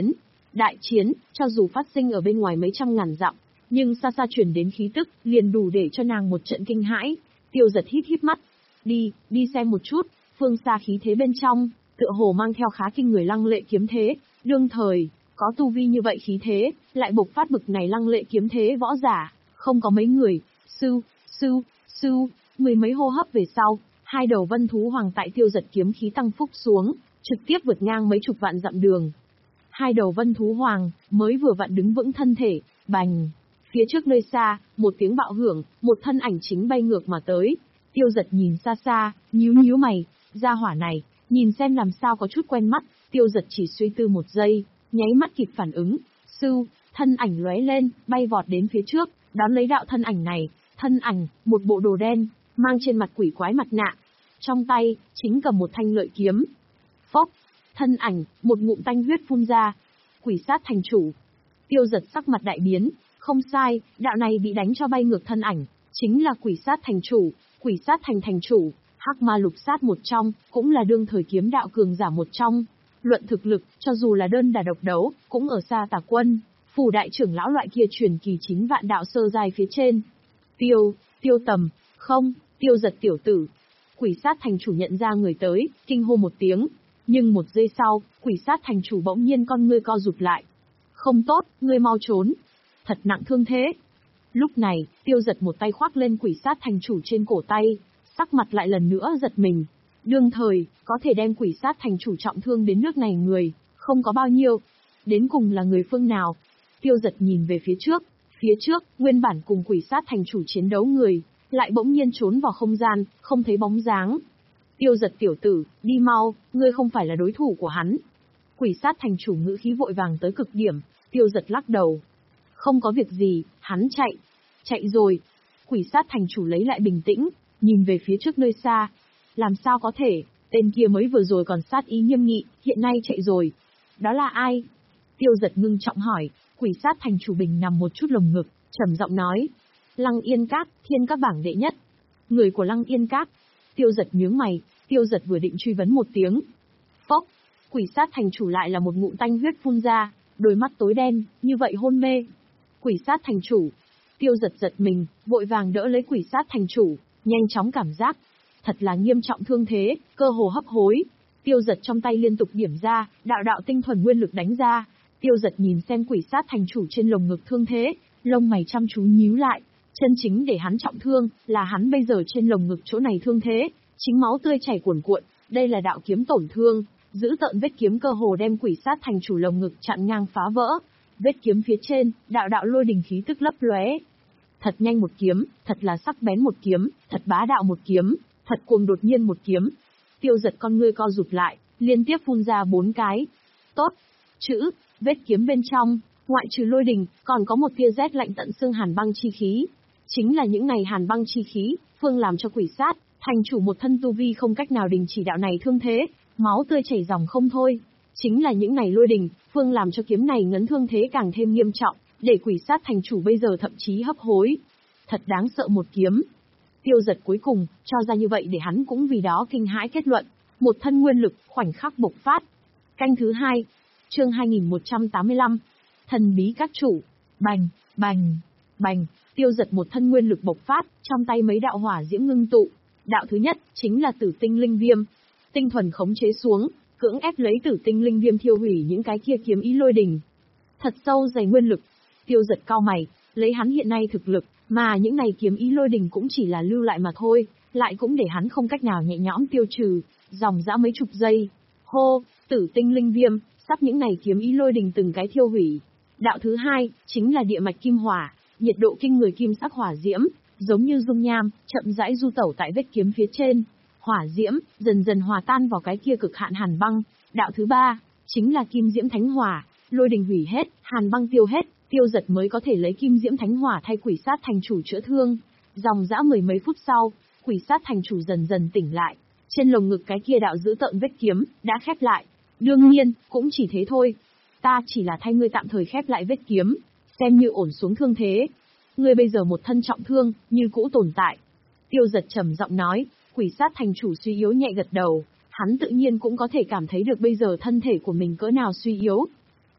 Đại chiến, cho dù phát sinh ở bên ngoài mấy trăm ngàn dặm, nhưng xa xa truyền đến khí tức, liền đủ để cho nàng một trận kinh hãi. Tiêu Giật híp híp mắt. Đi, đi xem một chút, phương xa khí thế bên trong, tựa hồ mang theo khá kinh người lăng lệ kiếm thế, đương thời, có tu vi như vậy khí thế, lại bộc phát bực này lăng lệ kiếm thế võ giả, không có mấy người. Sư, sư, sư, mười mấy hô hấp về sau, hai đầu vân thú hoàng tại Tiêu Giật kiếm khí tăng phúc xuống, trực tiếp vượt ngang mấy chục vạn dặm đường. Hai đầu vân thú hoàng, mới vừa vặn đứng vững thân thể, bành. Phía trước nơi xa, một tiếng bạo hưởng, một thân ảnh chính bay ngược mà tới. Tiêu Giật nhìn xa xa, nhíu nhíu mày, gia hỏa này, nhìn xem làm sao có chút quen mắt. Tiêu Giật chỉ suy tư một giây, nháy mắt kịp phản ứng. Sư, thân ảnh lóe lên, bay vọt đến phía trước, đón lấy đạo thân ảnh này. Thân ảnh, một bộ đồ đen, mang trên mặt quỷ quái mặt nạ. Trong tay, chính cầm một thanh lợi kiếm. Phốc, thân ảnh, một ngụm tanh huyết phun ra. Quỷ sát thành chủ. Tiêu Giật sắc mặt đại biến, không sai, đạo này bị đánh cho bay ngược thân ảnh, chính là quỷ sát thành chủ. Quỷ sát thành thành chủ, hắc ma lục sát một trong, cũng là đương thời kiếm đạo cường giả một trong. Luận thực lực, cho dù là đơn đả độc đấu, cũng ở xa Tà Quân, phủ đại trưởng lão loại kia truyền kỳ chín vạn đạo sơ giai phía trên. Tiêu, Tiêu Tầm, không, Tiêu Giật tiểu tử. Quỷ sát thành chủ nhận ra người tới, kinh hô một tiếng. Nhưng một giây sau, quỷ sát thành chủ bỗng nhiên con ngươi co rụt lại. Không tốt, ngươi mau trốn. Thật nặng thương thế. Lúc này, Tiêu Giật một tay khoác lên quỷ sát thành chủ trên cổ tay, sắc mặt lại lần nữa giật mình. Đương thời, có thể đem quỷ sát thành chủ trọng thương đến nước này người, không có bao nhiêu. Đến cùng là người phương nào? Tiêu Giật nhìn về phía trước, phía trước, nguyên bản cùng quỷ sát thành chủ chiến đấu người, lại bỗng nhiên trốn vào không gian, không thấy bóng dáng. Tiêu Giật tiểu tử, đi mau, ngươi không phải là đối thủ của hắn. Quỷ sát thành chủ ngữ khí vội vàng tới cực điểm. Tiêu Giật lắc đầu. Không có việc gì, hắn chạy. Chạy rồi. Quỷ sát thành chủ lấy lại bình tĩnh, nhìn về phía trước nơi xa. Làm sao có thể, tên kia mới vừa rồi còn sát ý nghiêm nghị, hiện nay chạy rồi. Đó là ai? Tiêu Giật ngưng trọng hỏi. Quỷ sát thành chủ bình nằm một chút lồng ngực, trầm giọng nói. Lăng Yên Các, thiên các bảng đệ nhất. Người của Lăng Yên Các. Tiêu Giật nhướng mày, Tiêu Giật vừa định truy vấn một tiếng. Phốc, quỷ sát thành chủ lại là một ngụm tanh huyết phun ra, đôi mắt tối đen, như vậy hôn mê. Quỷ sát thành chủ. Tiêu Giật giật mình, vội vàng đỡ lấy quỷ sát thành chủ, nhanh chóng cảm giác. Thật là nghiêm trọng thương thế, cơ hồ hấp hối. Tiêu Giật trong tay liên tục điểm ra, đạo đạo tinh thuần nguyên lực đánh ra. Tiêu Giật nhìn xem quỷ sát thành chủ trên lồng ngực thương thế, lông mày chăm chú nhíu lại. Chân chính để hắn trọng thương, là hắn bây giờ trên lồng ngực chỗ này thương thế, chính máu tươi chảy cuồn cuộn, đây là đạo kiếm tổn thương, giữ tợn vết kiếm cơ hồ đem quỷ sát thành chủ lồng ngực chặn ngang phá vỡ. Vết kiếm phía trên, đạo đạo lôi đình khí tức lấp lóe. Thật nhanh một kiếm, thật là sắc bén một kiếm, thật bá đạo một kiếm, thật cuồng đột nhiên một kiếm. Tiêu Giật con ngươi co rụt lại, liên tiếp phun ra bốn cái. Tốt, chữ, vết kiếm bên trong, ngoại trừ lôi đình, còn có một tia rét lạnh tận xương hàn băng chi khí. Chính là những này hàn băng chi khí, phương làm cho quỷ sát thành chủ một thân tu vi không cách nào đình chỉ đạo này thương thế, máu tươi chảy ròng không thôi. Chính là những này lôi đình, phương làm cho kiếm này ngấn thương thế càng thêm nghiêm trọng, để quỷ sát thành chủ bây giờ thậm chí hấp hối. Thật đáng sợ một kiếm. Tiêu Giật cuối cùng, cho ra như vậy để hắn cũng vì đó kinh hãi kết luận. Một thân nguyên lực, khoảnh khắc bộc phát. Canh thứ hai, chương hai nghìn một trăm tám mươi lăm. Thần bí các chủ. Bành, bành, bành. Tiêu Giật một thân nguyên lực bộc phát, trong tay mấy đạo hỏa diễm ngưng tụ. Đạo thứ nhất, chính là tử tinh linh viêm. Tinh thuần khống chế xuống, cưỡng ép lấy tử tinh linh viêm thiêu hủy những cái kia kiếm ý lôi đình. Thật sâu dày nguyên lực. Tiêu Giật cau mày, lấy hắn hiện nay thực lực, mà những này kiếm ý lôi đình cũng chỉ là lưu lại mà thôi, lại cũng để hắn không cách nào nhẹ nhõm tiêu trừ, dòng dã mấy chục giây. Hô, tử tinh linh viêm, sắp những này kiếm ý lôi đình từng cái thiêu hủy. Đạo thứ hai, chính là địa mạch kim hỏa, nhiệt độ kinh người kim sắc hỏa diễm, giống như dung nham, chậm rãi du tẩu tại vết kiếm phía trên. Hỏa diễm, dần dần hòa tan vào cái kia cực hạn hàn băng. Đạo thứ ba, chính là kim diễm thánh hỏa, lôi đình hủy hết, hàn băng tiêu hết, Tiêu Giật mới có thể lấy kim diễm thánh hỏa thay quỷ sát thành chủ chữa thương. Dòng dã mười mấy phút sau, quỷ sát thành chủ dần dần tỉnh lại. Trên lồng ngực cái kia đạo giữ tợn vết kiếm, đã khép lại. Đương nhiên, cũng chỉ thế thôi. Ta chỉ là thay ngươi tạm thời khép lại vết kiếm, xem như ổn xuống thương thế. Ngươi bây giờ một thân trọng thương, như cũ tồn tại. Tiêu Giật trầm giọng nói, quỷ sát thành chủ suy yếu nhẹ gật đầu. Hắn tự nhiên cũng có thể cảm thấy được bây giờ thân thể của mình cỡ nào suy yếu.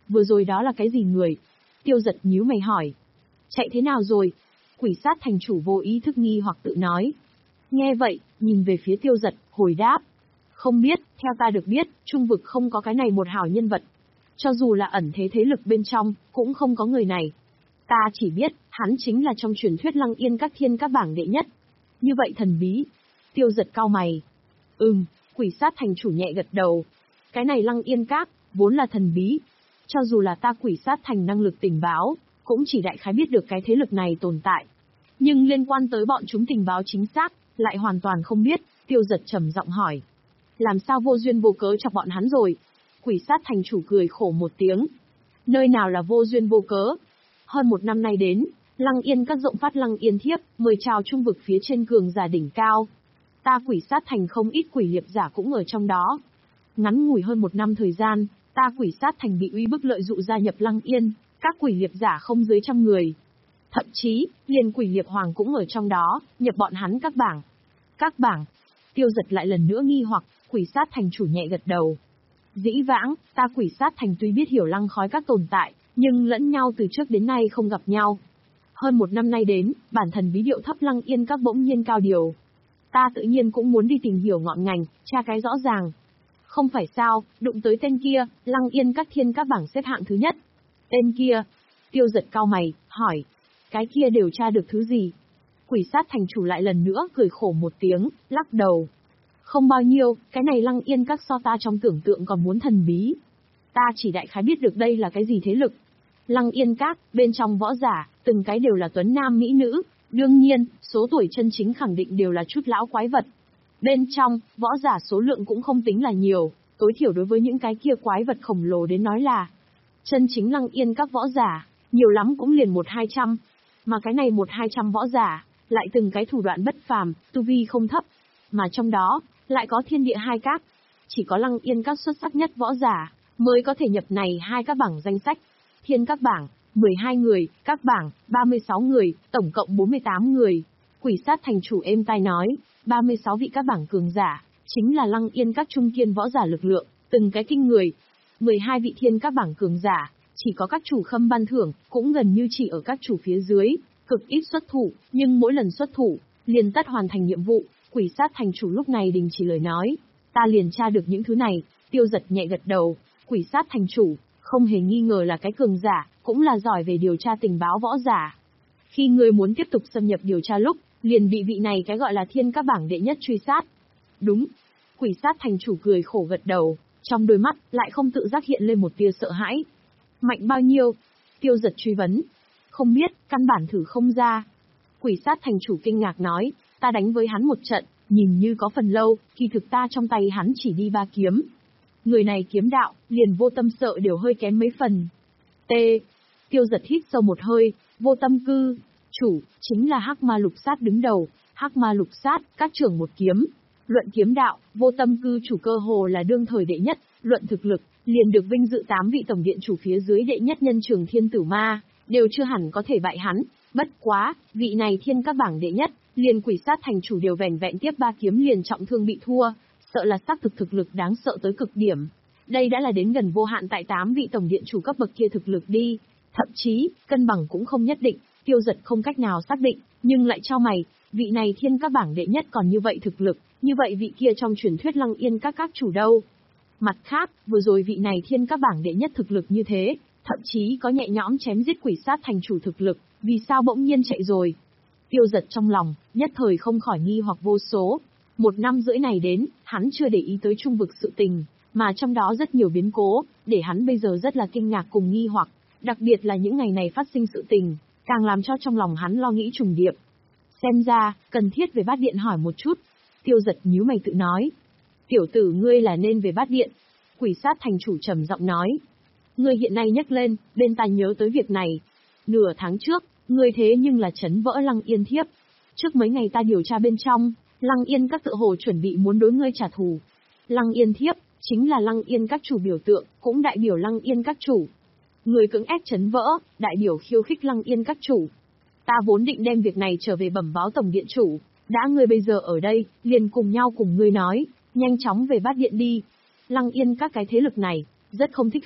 Vừa rồi đó là cái gì người? Tiêu Giật nhíu mày hỏi. Chạy thế nào rồi? Quỷ sát thành chủ vô ý thức nghi hoặc tự nói. Nghe vậy, nhìn về phía Tiêu Giật, hồi đáp. Không biết, theo ta được biết, trung vực không có cái này một hảo nhân vật. Cho dù là ẩn thế thế lực bên trong, cũng không có người này. Ta chỉ biết, hắn chính là trong truyền thuyết Lăng Yên các thiên các bảng đệ nhất. Như vậy thần bí. Tiêu Giật cau mày. Ừm, quỷ sát thành chủ nhẹ gật đầu. Cái này Lăng Yên các, vốn là thần bí. Cho dù là ta quỷ sát thành năng lực tình báo, cũng chỉ đại khái biết được cái thế lực này tồn tại. Nhưng liên quan tới bọn chúng tình báo chính xác, lại hoàn toàn không biết. Tiêu Giật trầm giọng hỏi. Làm sao vô duyên vô cớ chọc bọn hắn rồi? Quỷ sát thành chủ cười khổ một tiếng. Nơi nào là vô duyên vô cớ? Hơn một năm nay đến, Lăng Yên các rộng phát Lăng Yên thiếp, mời chào trung vực phía trên cường giả đỉnh cao. Ta quỷ sát thành không ít quỷ liệp giả cũng ở trong đó. Ngắn ngủi hơn một năm thời gian, ta quỷ sát thành bị uy bức lợi dụ gia nhập Lăng Yên, các quỷ liệp giả không dưới trăm người. Thậm chí, liền quỷ liệp hoàng cũng ở trong đó, nhập bọn hắn các bảng. Các bảng. Tiêu Giật lại lần nữa nghi hoặc, quỷ sát thành chủ nhẹ gật đầu. Dĩ vãng, ta quỷ sát thành tuy biết hiểu Lăng khói các tồn tại, nhưng lẫn nhau từ trước đến nay không gặp nhau. Hơn một năm nay đến, bản thần bí điệu thấp Lăng Yên các bỗng nhiên cao điều. Ta tự nhiên cũng muốn đi tìm hiểu ngọn ngành, tra cái rõ ràng. Không phải sao, đụng tới tên kia, Lăng Yên các thiên các bảng xếp hạng thứ nhất. Tên kia. Tiêu Giật cau mày, hỏi. Cái kia điều tra được thứ gì? Quỷ sát thành chủ lại lần nữa cười khổ một tiếng, lắc đầu. Không bao nhiêu, cái này Lăng Yên các so ta trong tưởng tượng còn muốn thần bí. Ta chỉ đại khái biết được đây là cái gì thế lực. Lăng Yên các, bên trong võ giả, từng cái đều là tuấn nam mỹ nữ, đương nhiên, số tuổi chân chính khẳng định đều là chút lão quái vật. Bên trong, võ giả số lượng cũng không tính là nhiều, tối thiểu đối với những cái kia quái vật khổng lồ đến nói là. Chân chính Lăng Yên các võ giả, nhiều lắm cũng liền một hai trăm. Mà cái này một hai trăm võ giả, lại từng cái thủ đoạn bất phàm, tu vi không thấp. Mà trong đó, lại có thiên địa hai các. Chỉ có Lăng Yên các xuất sắc nhất võ giả, mới có thể nhập này hai các bảng danh sách. Thiên các bảng, mười hai người, các bảng, ba mươi sáu người, tổng cộng bốn mươi tám người. Quỷ sát thành chủ êm tai nói, ba mươi sáu vị các bảng cường giả, chính là Lăng Yên các trung kiên võ giả lực lượng, từng cái kinh người. mười hai vị thiên các bảng cường giả, chỉ có các chủ khâm ban thưởng, cũng gần như chỉ ở các chủ phía dưới, cực ít xuất thủ, nhưng mỗi lần xuất thủ, liền tất hoàn thành nhiệm vụ. Quỷ sát thành chủ lúc này đình chỉ lời nói, ta liền tra được những thứ này. Tiêu Giật nhẹ gật đầu, quỷ sát thành chủ, không hề nghi ngờ là cái cường giả, cũng là giỏi về điều tra tình báo võ giả. Khi ngươi muốn tiếp tục xâm nhập điều tra lúc, liền bị vị này cái gọi là thiên các bảng đệ nhất truy sát. Đúng. Quỷ sát thành chủ cười khổ gật đầu, trong đôi mắt lại không tự giác hiện lên một tia sợ hãi. Mạnh bao nhiêu? Tiêu Giật truy vấn. Không biết, căn bản thử không ra. Quỷ sát thành chủ kinh ngạc nói, ta đánh với hắn một trận, nhìn như có phần lâu, kỳ thực ta trong tay hắn chỉ đi ba kiếm. Người này kiếm đạo, liền vô tâm sợ đều hơi kém mấy phần. T. Tiêu Giật hít sâu một hơi, vô tâm cư, chủ, chính là Hắc Ma Lục Sát đứng đầu, Hắc Ma Lục Sát, các trưởng một kiếm. Luận kiếm đạo, vô tâm cư chủ cơ hồ là đương thời đệ nhất, luận thực lực, liền được vinh dự tám vị tổng điện chủ phía dưới đệ nhất nhân Trường Thiên Tử Ma, đều chưa hẳn có thể bại hắn. Bất quá, vị này thiên các bảng đệ nhất, liền quỷ sát thành chủ đều vẻn vẹn tiếp ba kiếm liền trọng thương bị thua, sợ là xác thực thực lực đáng sợ tới cực điểm. Đây đã là đến gần vô hạn tại tám vị tổng điện chủ cấp bậc kia thực lực đi, thậm chí, cân bằng cũng không nhất định. Tiêu Giật không cách nào xác định, nhưng lại cho mày, vị này thiên các bảng đệ nhất còn như vậy thực lực, như vậy vị kia trong truyền thuyết Lăng Yên các các chủ đâu? Mặt khác, vừa rồi vị này thiên các bảng đệ nhất thực lực như thế, thậm chí có nhẹ nhõm chém giết quỷ sát thành chủ thực lực, vì sao bỗng nhiên chạy rồi? Tiêu Giật trong lòng, nhất thời không khỏi nghi hoặc vô số. Một năm rưỡi này đến, hắn chưa để ý tới trung vực sự tình, mà trong đó rất nhiều biến cố, để hắn bây giờ rất là kinh ngạc cùng nghi hoặc, đặc biệt là những ngày này phát sinh sự tình, càng làm cho trong lòng hắn lo nghĩ trùng điệp. Xem ra, cần thiết về bát điện hỏi một chút. Tiêu Giật nhíu mày tự nói. Tiểu tử ngươi là nên về bát điện. Quỷ sát thành chủ trầm giọng nói. Ngươi hiện nay nhắc lên, bên ta nhớ tới việc này. Nửa tháng trước, ngươi thế nhưng là chấn vỡ Lăng Yên thiếp. Trước mấy ngày ta điều tra bên trong, Lăng Yên các tự hồ chuẩn bị muốn đối ngươi trả thù. Lăng Yên thiếp, chính là Lăng Yên các chủ biểu tượng, cũng đại biểu Lăng Yên các chủ. Người cưỡng ép chấn vỡ, đại biểu khiêu khích Lăng Yên các chủ. Ta vốn định đem việc này trở về bẩm báo tổng điện chủ, đã ngươi bây giờ ở đây, liền cùng nhau cùng ngươi nói, nhanh chóng về bát điện đi. Lăng Yên các cái thế lực này, rất không thích hợp,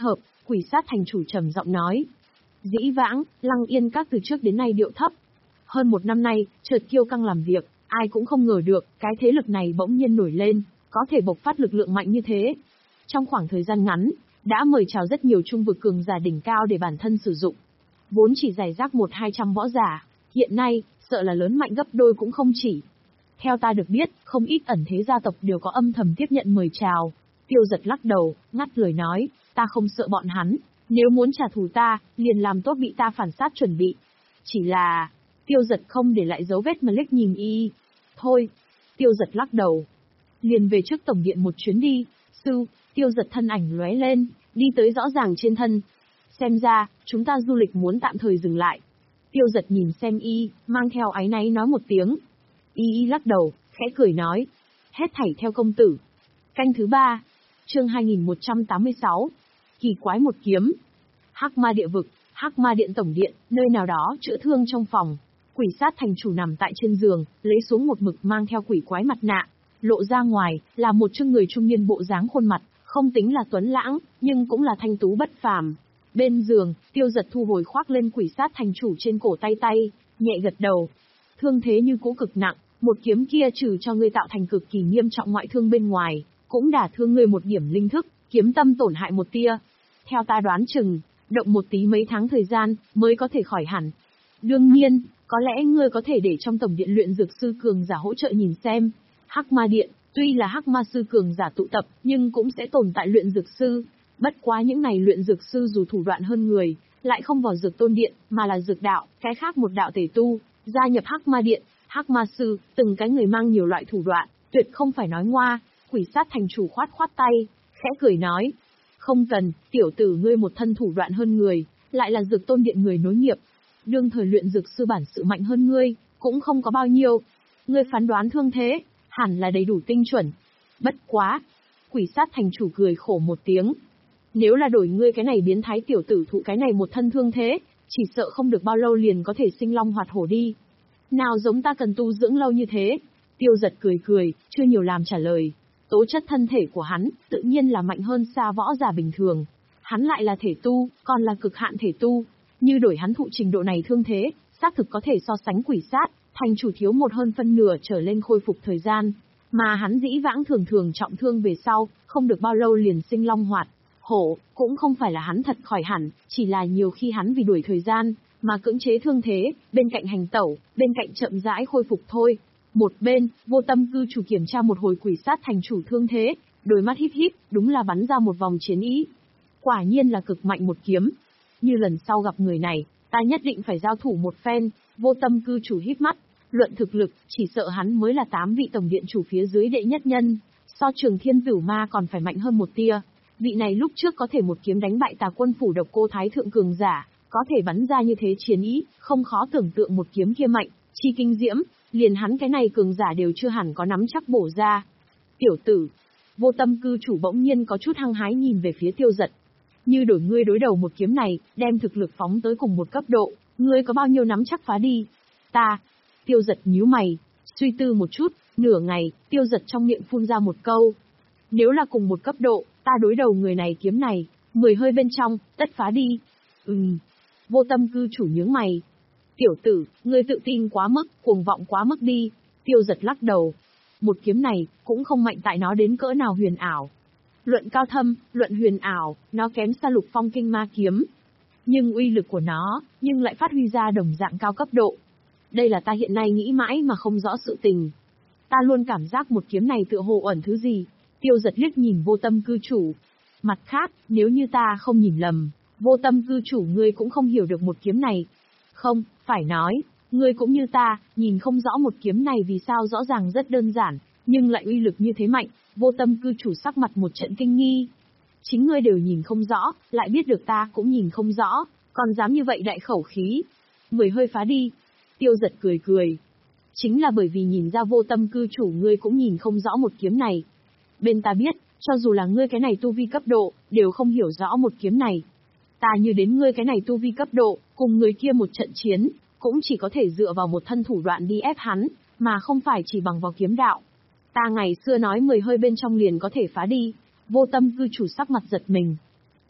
Quỷ sát thành chủ trầm giọng nói. Dĩ vãng, Lăng Yên Các từ trước đến nay điệu thấp. Hơn một năm nay, chợt kiêu căng làm việc, ai cũng không ngờ được, cái thế lực này bỗng nhiên nổi lên, có thể bộc phát lực lượng mạnh như thế. Trong khoảng thời gian ngắn, đã mời chào rất nhiều trung vực cường giả đỉnh cao để bản thân sử dụng. Vốn chỉ giải rác một hai trăm võ giả, hiện nay, sợ là lớn mạnh gấp đôi cũng không chỉ. Theo ta được biết, không ít ẩn thế gia tộc đều có âm thầm tiếp nhận mời chào. Tiêu Giật lắc đầu, ngắt lời nói, ta không sợ bọn hắn, nếu muốn trả thù ta, liền làm tốt bị ta phản sát chuẩn bị. Chỉ là... Tiêu Giật không để lại dấu vết mà liếc nhìn y. Thôi. Tiêu Giật lắc đầu. Liền về trước tổng điện một chuyến đi. Sư. Tiêu Giật thân ảnh lóe lên, đi tới rõ ràng trên thân. Xem ra, chúng ta du lịch muốn tạm thời dừng lại. Tiêu Giật nhìn xem y, mang theo áy náy nói một tiếng. Y y lắc đầu, khẽ cười nói. Hết thảy theo công tử. Canh thứ ba. Chương hai nghìn một trăm tám mươi sáu. Kỳ quái một kiếm. Hắc Ma địa vực, Hắc Ma điện tổng điện, nơi nào đó chữa thương trong phòng. Quỷ sát thành chủ nằm tại trên giường, lấy xuống một mực mang theo quỷ quái mặt nạ. Lộ ra ngoài, là một chương người trung niên bộ dáng khuôn mặt, không tính là tuấn lãng, nhưng cũng là thanh tú bất phàm. Bên giường, Tiêu Giật thu hồi khoác lên quỷ sát thành chủ trên cổ tay tay, nhẹ gật đầu. Thương thế như cũ cực nặng, một kiếm kia trừ cho ngươi tạo thành cực kỳ nghiêm trọng ngoại thương bên ngoài, cũng đả thương ngươi một điểm linh thức, kiếm tâm tổn hại một tia. Theo ta đoán chừng, động một tí mấy tháng thời gian, mới có thể khỏi hẳn. Đương nhiên, có lẽ ngươi có thể để trong tổng điện luyện dược sư cường giả hỗ trợ nhìn xem. Hắc Ma điện, tuy là Hắc Ma sư cường giả tụ tập, nhưng cũng sẽ tồn tại luyện dược sư. Bất quá những này luyện dược sư dù thủ đoạn hơn người, lại không vào dược tôn điện, mà là dược đạo, cái khác một đạo tề tu, gia nhập Hắc Ma điện, Hắc Ma sư, từng cái người mang nhiều loại thủ đoạn, tuyệt không phải nói ngoa. Quỷ sát thành chủ khoát khoát tay, khẽ cười nói. Không cần, tiểu tử ngươi một thân thủ đoạn hơn người, lại là dược tôn điện người nối nghiệp. Đương thời luyện dược sư bản sự mạnh hơn ngươi, cũng không có bao nhiêu. Ngươi phán đoán thương thế, hẳn là đầy đủ tinh chuẩn. Bất quá. Quỷ sát thành chủ cười khổ một tiếng. Nếu là đổi ngươi cái này biến thái tiểu tử thụ cái này một thân thương thế, chỉ sợ không được bao lâu liền có thể sinh long hoạt hổ đi. Nào giống ta cần tu dưỡng lâu như thế. Tiêu Giật cười cười, chưa nhiều làm trả lời. Tố chất thân thể của hắn, tự nhiên là mạnh hơn xa võ giả bình thường. Hắn lại là thể tu, còn là cực hạn thể tu. Như đổi hắn thụ trình độ này thương thế, xác thực có thể so sánh quỷ sát, thành chủ thiếu một hơn phân nửa trở lên khôi phục thời gian. Mà hắn dĩ vãng thường thường trọng thương về sau, không được bao lâu liền sinh long hoạt hổ, cũng không phải là hắn thật khỏi hẳn, chỉ là nhiều khi hắn vì đuổi thời gian, mà cưỡng chế thương thế, bên cạnh hành tẩu, bên cạnh chậm rãi khôi phục thôi. Một bên, Vô Tâm cư chủ kiểm tra một hồi quỷ sát thành chủ thương thế, đôi mắt híp híp, đúng là bắn ra một vòng chiến ý. Quả nhiên là cực mạnh một kiếm. Như lần sau gặp người này, ta nhất định phải giao thủ một phen. Vô Tâm cư chủ híp mắt, luận thực lực, chỉ sợ hắn mới là tám vị tổng điện chủ phía dưới đệ nhất nhân, so Trường Thiên Tử Ma còn phải mạnh hơn một tia. Vị này lúc trước có thể một kiếm đánh bại Tà Quân phủ độc cô thái thượng cường giả, có thể bắn ra như thế chiến ý, không khó tưởng tượng một kiếm kia mạnh, chi kinh diễm, liền hắn cái này cường giả đều chưa hẳn có nắm chắc bổ ra. Tiểu tử, Vô Tâm cư chủ bỗng nhiên có chút hăng hái nhìn về phía Tiêu Giật. Như đổi ngươi đối đầu một kiếm này, đem thực lực phóng tới cùng một cấp độ, ngươi có bao nhiêu nắm chắc phá đi? Ta. Tiêu Giật nhíu mày, suy tư một chút, nửa ngày, Tiêu Giật trong miệng phun ra một câu. Nếu là cùng một cấp độ, ta đối đầu người này kiếm này, mười hơi bên trong, tất phá đi. Ừm. Vô Tâm cư chủ nhướng mày. Tiểu tử, ngươi tự tin quá mức, cuồng vọng quá mức đi. Tiêu Giật lắc đầu. Một kiếm này, cũng không mạnh tại nó đến cỡ nào huyền ảo. Luận cao thâm, luận huyền ảo, nó kém xa Lục Phong Kinh Ma kiếm. Nhưng uy lực của nó, nhưng lại phát huy ra đồng dạng cao cấp độ. Đây là ta hiện nay nghĩ mãi mà không rõ sự tình. Ta luôn cảm giác một kiếm này tựa hồ ẩn thứ gì. Tiêu Giật liếc nhìn Vô Tâm cư chủ. Mặt khác, nếu như ta không nhìn lầm, Vô Tâm cư chủ ngươi cũng không hiểu được một kiếm này. Không, phải nói, ngươi cũng như ta, nhìn không rõ một kiếm này vì sao rõ ràng rất đơn giản, nhưng lại uy lực như thế mạnh. Vô Tâm cư chủ sắc mặt một trận kinh nghi. Chính ngươi đều nhìn không rõ, lại biết được ta cũng nhìn không rõ, còn dám như vậy đại khẩu khí. Mười hơi phá đi. Tiêu Giật cười cười. Chính là bởi vì nhìn ra Vô Tâm cư chủ ngươi cũng nhìn không rõ một kiếm này. Bên ta biết, cho dù là ngươi cái này tu vi cấp độ, đều không hiểu rõ một kiếm này. Ta như đến ngươi cái này tu vi cấp độ, cùng người kia một trận chiến, cũng chỉ có thể dựa vào một thân thủ đoạn đi ép hắn, mà không phải chỉ bằng vào kiếm đạo. Ta ngày xưa nói mười hơi bên trong liền có thể phá đi. Vô Tâm cư chủ sắc mặt giật mình.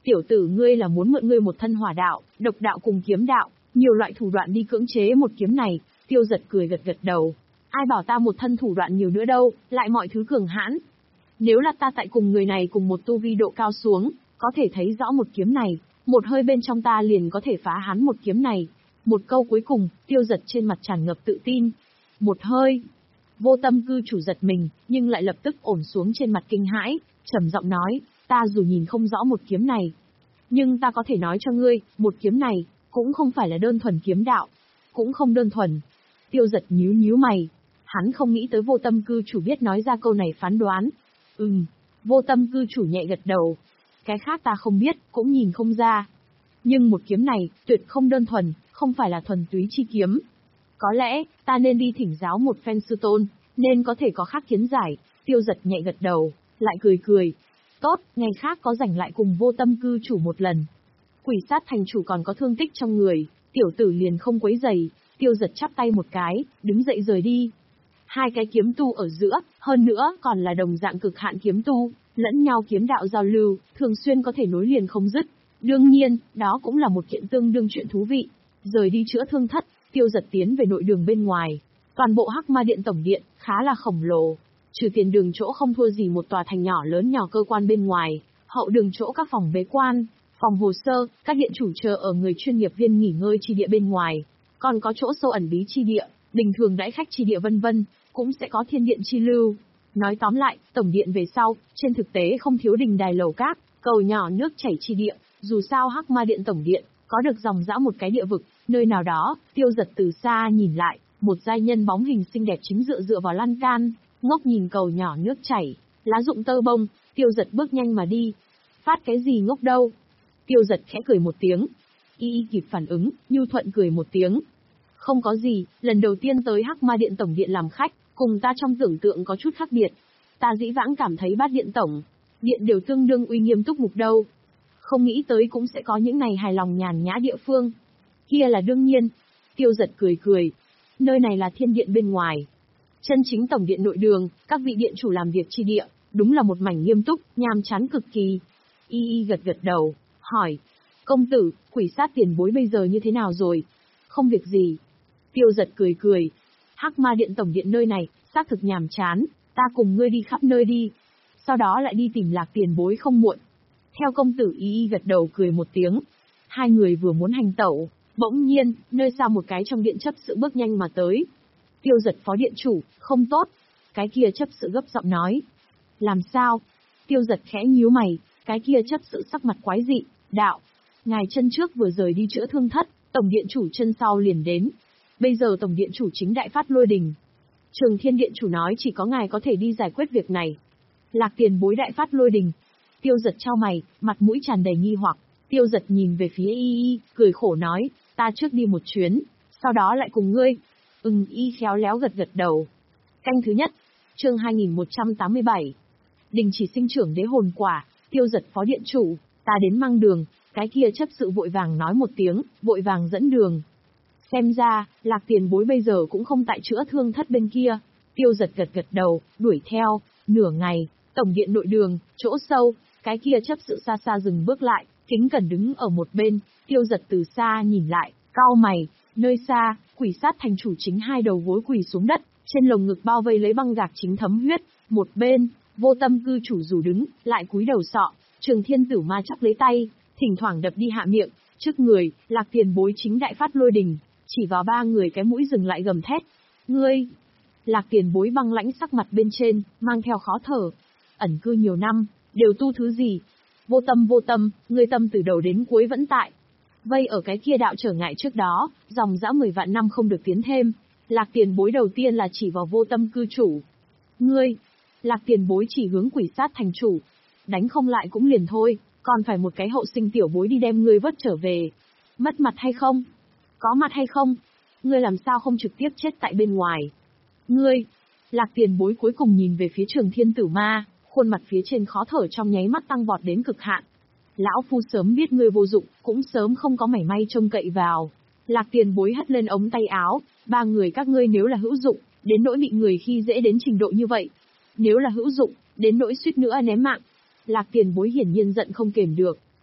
Tiểu tử ngươi là muốn mượn ngươi một thân hỏa đạo, độc đạo cùng kiếm đạo, nhiều loại thủ đoạn đi cưỡng chế một kiếm này. Tiêu Giật cười gật gật đầu. Ai bảo ta một thân thủ đoạn nhiều nữa đâu, lại mọi thứ cường hãn. Nếu là ta tại cùng người này cùng một tu vi độ cao xuống, có thể thấy rõ một kiếm này, một hơi bên trong ta liền có thể phá hắn một kiếm này. Một câu cuối cùng, Tiêu Giật trên mặt tràn ngập tự tin. Một hơi. Vô Tâm cư chủ giật mình, nhưng lại lập tức ổn xuống trên mặt kinh hãi, trầm giọng nói, ta dù nhìn không rõ một kiếm này, nhưng ta có thể nói cho ngươi, một kiếm này, cũng không phải là đơn thuần kiếm đạo, cũng không đơn thuần. Tiêu Giật nhíu nhíu mày, hắn không nghĩ tới Vô Tâm cư chủ biết nói ra câu này phán đoán. Ừm, Vô Tâm cư chủ nhẹ gật đầu. Cái khác ta không biết, cũng nhìn không ra. Nhưng một kiếm này, tuyệt không đơn thuần, không phải là thuần túy chi kiếm. Có lẽ, ta nên đi thỉnh giáo một phen sư tôn, nên có thể có khác kiến giải. Tiêu Giật nhẹ gật đầu, lại cười cười. Tốt, ngày khác có rảnh lại cùng Vô Tâm cư chủ một lần. Quỷ sát thành chủ còn có thương tích trong người, tiểu tử liền không quấy rầy. Tiêu Giật chắp tay một cái, đứng dậy rời đi. Hai cái kiếm tu ở giữa, hơn nữa còn là đồng dạng cực hạn kiếm tu, lẫn nhau kiếm đạo giao lưu, thường xuyên có thể nối liền không dứt. Đương nhiên, đó cũng là một kiện tương đương chuyện thú vị. Rời đi chữa thương thất, Tiêu Giật tiến về nội đường bên ngoài. Toàn bộ Hắc Ma Điện tổng điện khá là khổng lồ, trừ tiền đường chỗ không thua gì một tòa thành nhỏ lớn nhỏ cơ quan bên ngoài, hậu đường chỗ các phòng bế quan, phòng hồ sơ, các điện chủ chờ ở người chuyên nghiệp viên nghỉ ngơi chi địa bên ngoài, còn có chỗ sâu ẩn bí chi địa, bình thường đãi khách chi địa vân vân, cũng sẽ có thiên điện chi lưu. Nói tóm lại, tổng điện về sau, trên thực tế không thiếu đình đài lầu cát, cầu nhỏ nước chảy chi địa, dù sao Hắc Ma Điện tổng điện có được dòng dã một cái địa vực, nơi nào đó. Tiêu Giật từ xa nhìn lại, một giai nhân bóng hình xinh đẹp chính dựa dựa vào lan can, ngốc nhìn cầu nhỏ nước chảy, lá rụng tơ bông. Tiêu Giật bước nhanh mà đi. Phát cái gì ngốc đâu? Tiêu Giật khẽ cười một tiếng. Y y kịp phản ứng, nhu thuận cười một tiếng. Không có gì, lần đầu tiên tới Hắc Ma Điện tổng điện làm khách, cùng ta trong tưởng tượng có chút khác biệt. Ta dĩ vãng cảm thấy Bát Điện tổng điện đều tương đương uy nghiêm túc mục đâu. Không nghĩ tới cũng sẽ có những ngày hài lòng nhàn nhã địa phương. Kia là đương nhiên. Tiêu Giật cười cười. Nơi này là thiên điện bên ngoài. Chân chính tổng điện nội đường, các vị điện chủ làm việc chi địa, đúng là một mảnh nghiêm túc, nhàm chán cực kỳ. Y y gật gật đầu, hỏi. Công tử, quỷ sát tiền bối bây giờ như thế nào rồi? Không việc gì. Tiêu Giật cười cười. Hắc Ma Điện tổng điện nơi này, xác thực nhàm chán, ta cùng ngươi đi khắp nơi đi. Sau đó lại đi tìm Lạc tiền bối không muộn. Theo công tử. Y y gật đầu cười một tiếng. Hai người vừa muốn hành tẩu, bỗng nhiên, nơi xa một cái trong điện chấp sự bước nhanh mà tới. Tiêu Giật phó điện chủ, không tốt. Cái kia chấp sự gấp giọng nói. Làm sao? Tiêu Giật khẽ nhíu mày, cái kia chấp sự sắc mặt quái dị, đạo. Ngài chân trước vừa rời đi chữa thương thất, tổng điện chủ chân sau liền đến. Bây giờ tổng điện chủ chính đại phát lôi đình. Trường Thiên điện chủ nói chỉ có ngài có thể đi giải quyết việc này. Lạc tiền bối đại phát lôi đình. Tiêu Giật chau mày, mặt mũi tràn đầy nghi hoặc. Tiêu Giật nhìn về phía Y Y, cười khổ nói, ta trước đi một chuyến, sau đó lại cùng ngươi. Ừm. Y khéo léo gật gật đầu. Canh thứ nhất, chương hai nghìn một trăm tám mươi bảy. Đình chỉ sinh trưởng đế hồn quả. Tiêu Giật phó điện chủ, ta đến mang đường. Cái kia chấp sự vội vàng nói một tiếng, vội vàng dẫn đường. Xem ra, Lạc tiền bối bây giờ cũng không tại chữa thương thất bên kia. Tiêu Giật gật gật đầu, đuổi theo. Nửa ngày, tổng điện nội đường, chỗ sâu, cái kia chấp sự xa xa dừng bước lại, kính cẩn đứng ở một bên. Tiêu Giật từ xa nhìn lại, cau mày. Nơi xa, quỷ sát thành chủ chính hai đầu gối quỳ xuống đất, trên lồng ngực bao vây lấy băng gạc chính thấm huyết. Một bên, Vô Tâm cư chủ dù đứng, lại cúi đầu sọ. Trường Thiên tử ma chắp lấy tay, thỉnh thoảng đập đi hạ miệng. Trước người, Lạc tiền bối chính đại phát lôi đình, chỉ vào ba người cái mũi dừng lại gầm thét. Ngươi! Lạc tiền bối băng lãnh sắc mặt bên trên, mang theo khó thở. Ẩn cư nhiều năm, đều tu thứ gì? Vô Tâm vô tâm, ngươi tâm từ đầu đến cuối vẫn tại. Vây ở cái kia đạo trở ngại trước đó, dòng dã mười vạn năm không được tiến thêm. Lạc tiền bối đầu tiên là chỉ vào Vô Tâm cư chủ. Ngươi! Lạc tiền bối chỉ hướng quỷ sát thành chủ. Đánh không lại cũng liền thôi, còn phải một cái hậu sinh tiểu bối đi đem ngươi vớt trở về. Mất mặt hay không? Có mặt hay không? Ngươi làm sao không trực tiếp chết tại bên ngoài? Ngươi! Lạc tiền bối cuối cùng nhìn về phía Trường Thiên tử ma, khuôn mặt phía trên khó thở trong nháy mắt tăng vọt đến cực hạn. Lão phu sớm biết ngươi vô dụng, cũng sớm không có mảy may trông cậy vào. Lạc tiền bối hất lên ống tay áo, ba người các ngươi nếu là hữu dụng, đến nỗi bị người khi dễ đến trình độ như vậy. Nếu là hữu dụng, đến nỗi suýt nữa ném mạng. Lạc tiền bối hiển nhiên giận không kềm được.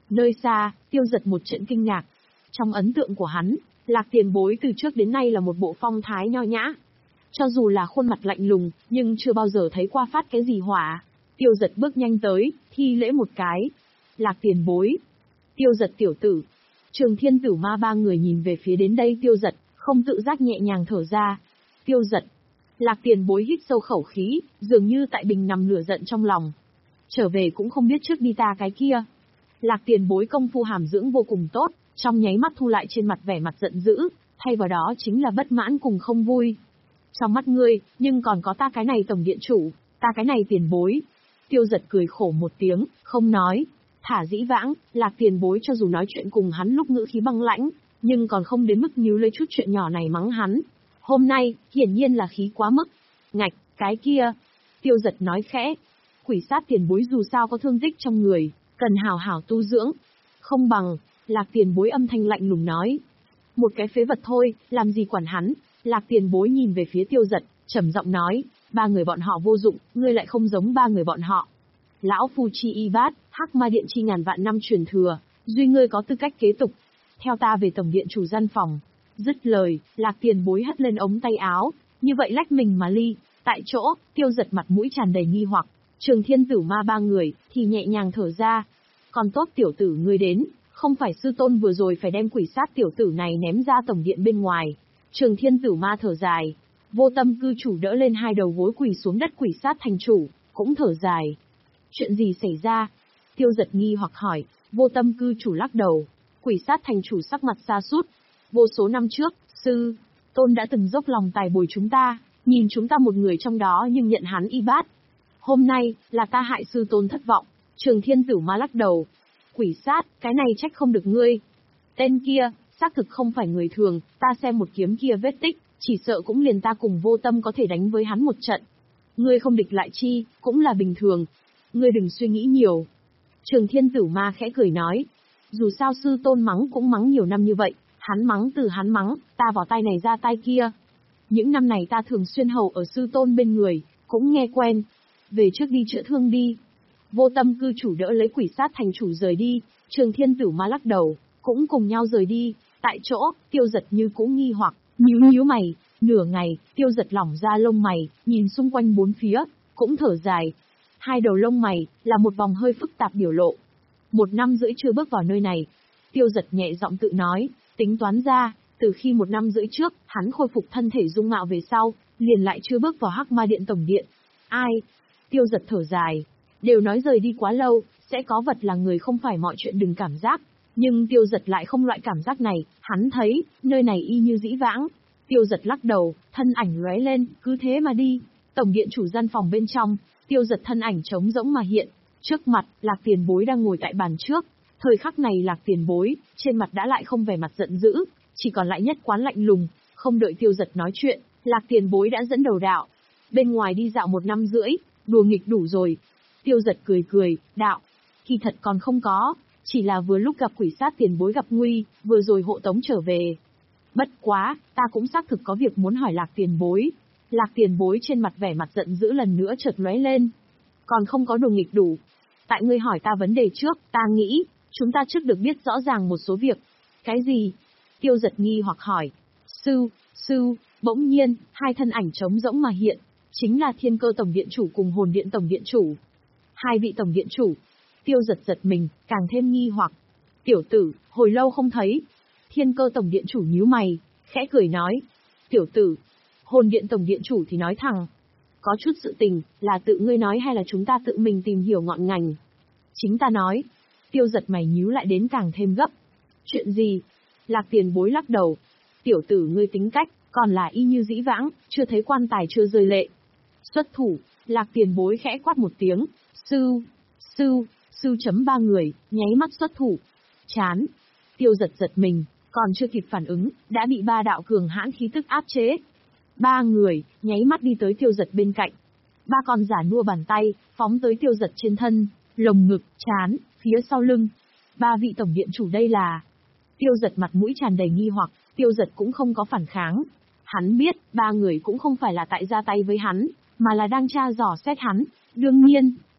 Nơi xa, Tiêu Dật một trận kinh ngạc. Trong ấn tượng của hắn, Lạc Tiền Bối từ trước đến nay là một bộ phong thái nho nhã. Cho dù là khuôn mặt lạnh lùng, nhưng chưa bao giờ thấy qua phát cái gì hỏa. Tiêu Dật bước nhanh tới, thi lễ một cái. Lạc Tiền Bối. Tiêu Dật tiểu tử. Trường Thiên Tử Ma ba người nhìn về phía đến đây Tiêu Dật, không tự giác nhẹ nhàng thở ra. Tiêu Dật. Lạc Tiền Bối hít sâu khẩu khí, dường như tại bình nằm lửa giận trong lòng. Trở về cũng không biết trước đi ta cái kia. Lạc Tiền Bối công phu hàm dưỡng vô cùng tốt, trong nháy mắt thu lại trên mặt vẻ mặt giận dữ, thay vào đó chính là bất mãn cùng không vui. Trong mắt ngươi, nhưng còn có ta cái này tổng điện chủ, ta cái này tiền bối. Tiêu Dật cười khổ một tiếng, không nói. Thả dĩ vãng, Lạc Tiền Bối cho dù nói chuyện cùng hắn lúc ngữ khí băng lãnh, nhưng còn không đến mức níu lấy chút chuyện nhỏ này mắng hắn. Hôm nay, hiển nhiên là khí quá mức. Ngạch, cái kia. Tiêu Dật nói khẽ. Quỷ sát Tiền Bối dù sao có thương tích trong người, cần hào hảo tu dưỡng. Không bằng, Lạc Tiền Bối âm thanh lạnh lùng nói. Một cái phế vật thôi, làm gì quản hắn. Lạc Tiền Bối nhìn về phía Tiêu Dật, trầm giọng nói, ba người bọn họ vô dụng, ngươi lại không giống ba người bọn họ. Lão Phu chi y bát, Hắc Ma Điện chi ngàn vạn năm truyền thừa, duy ngươi có tư cách kế tục. Theo ta về tổng điện chủ gian phòng. Dứt lời, Lạc Tiền Bối hất lên ống tay áo, như vậy lách mình mà ly. Tại chỗ, Tiêu Dật mặt mũi tràn đầy nghi hoặc, Trường Thiên Tử Ma ba người thì nhẹ nhàng thở ra. Còn tốt tiểu tử ngươi đến, không phải sư tôn vừa rồi phải đem quỷ sát tiểu tử này ném ra tổng điện bên ngoài. Trường Thiên Tử Ma thở dài. Vô Tâm cư chủ đỡ lên hai đầu gối quỳ xuống đất quỷ sát thành chủ, cũng thở dài. Chuyện gì xảy ra? Tiêu Dật nghi hoặc hỏi. Vô Tâm cư chủ lắc đầu. Quỷ sát thành chủ sắc mặt xa sút. Vô số năm trước, sư tôn đã từng dốc lòng tài bồi chúng ta, nhìn chúng ta một người trong đó nhưng nhận hắn y bát. Hôm nay, là ta hại sư tôn thất vọng. Trường Thiên Tử Ma lắc đầu. Quỷ sát, cái này trách không được ngươi. Tên kia, xác thực không phải người thường, ta xem một kiếm kia vết tích, chỉ sợ cũng liền ta cùng Vô Tâm có thể đánh với hắn một trận. Ngươi không địch lại chi, cũng là bình thường. Ngươi đừng suy nghĩ nhiều. Trường Thiên Tử Ma khẽ cười nói. Dù sao sư tôn mắng cũng mắng nhiều năm như vậy, hắn mắng từ hắn mắng, ta vào tay này ra tay kia. Những năm này ta thường xuyên hầu ở sư tôn bên người, cũng nghe quen. Về trước đi chữa thương đi. Vô Tâm cư chủ đỡ lấy quỷ sát thành chủ rời đi, Trường Thiên Tử Ma lắc đầu, cũng cùng nhau rời đi. Tại chỗ, Tiêu Dật như cũng nghi hoặc, nhíu nhíu mày, nửa ngày, Tiêu Dật lỏng ra lông mày, nhìn xung quanh bốn phía, cũng thở dài. Hai đầu lông mày, là một vòng hơi phức tạp biểu lộ. Một năm rưỡi chưa bước vào nơi này. Tiêu Dật nhẹ giọng tự nói, tính toán ra, từ khi một năm rưỡi trước, hắn khôi phục thân thể dung mạo về sau, liền lại chưa bước vào Hắc Ma Điện tổng điện. Ai? Tiêu Dật thở dài. Đều nói rời đi quá lâu, sẽ có vật là người không phải mọi chuyện đừng cảm giác. Nhưng Tiêu Dật lại không loại cảm giác này, hắn thấy, nơi này y như dĩ vãng. Tiêu Dật lắc đầu, thân ảnh lóe lên, cứ thế mà đi. Tổng điện chủ gian phòng bên trong, Tiêu Dật thân ảnh trống rỗng mà hiện. Trước mặt, Lạc Tiền Bối đang ngồi tại bàn trước. Thời khắc này Lạc Tiền Bối, trên mặt đã lại không vẻ mặt giận dữ, chỉ còn lại nhất quán lạnh lùng. Không đợi Tiêu Dật nói chuyện, Lạc Tiền Bối đã dẫn đầu đạo. Bên ngoài đi dạo một năm rưỡi, đùa nghịch đủ rồi. Tiêu Dật cười cười, đạo. Kỳ thật còn không có, chỉ là vừa lúc gặp quỷ sát Tiền Bối gặp nguy, vừa rồi hộ tống trở về. Bất quá, ta cũng xác thực có việc muốn hỏi Lạc Tiền Bối. Lạc Tiền Bối trên mặt vẻ mặt giận dữ lần nữa chợt lóe lên. Còn không có đồ nghịch đủ. Tại ngươi hỏi ta vấn đề trước, ta nghĩ, chúng ta trước được biết rõ ràng một số việc. Cái gì? Tiêu Dật nghi hoặc hỏi. Sư, sư, bỗng nhiên, hai thân ảnh trống rỗng mà hiện. Chính là Thiên Cơ Tổng Điện Chủ cùng Hồn Điện Tổng Điện Chủ. Hai vị Tổng Điện Chủ. Tiêu Dật giật mình, càng thêm nghi hoặc. Tiểu tử, hồi lâu không thấy. Thiên Cơ Tổng Điện Chủ nhíu mày, khẽ cười nói. Tiểu tử, Hồn Điện Tổng Điện Chủ thì nói thẳng. Có chút sự tình, là tự ngươi nói hay là chúng ta tự mình tìm hiểu ngọn ngành? Chính ta nói. Tiêu Dật mày nhíu lại đến càng thêm gấp. Chuyện gì? Lạc Tiền Bối lắc đầu. Tiểu tử ngươi tính cách, còn là y như dĩ vãng, chưa thấy quan tài chưa rơi lệ. Xuất thủ, Lạc Tiền Bối khẽ quát một tiếng. Sư, sư, sư chấm ba người, nháy mắt xuất thủ. Chán. Tiêu Dật giật mình, còn chưa kịp phản ứng, đã bị ba đạo cường hãn khí tức áp chế. Ba người, nháy mắt đi tới Tiêu Dật bên cạnh. Ba con giả nua bàn tay, phóng tới Tiêu Dật trên thân, lồng ngực, trán, phía sau lưng. Ba vị tổng điện chủ đây là... Tiêu Dật mặt mũi tràn đầy nghi hoặc, Tiêu Dật cũng không có phản kháng. Hắn biết, ba người cũng không phải là tại ra tay với hắn, mà là đang tra dò xét hắn. Đương nhiên,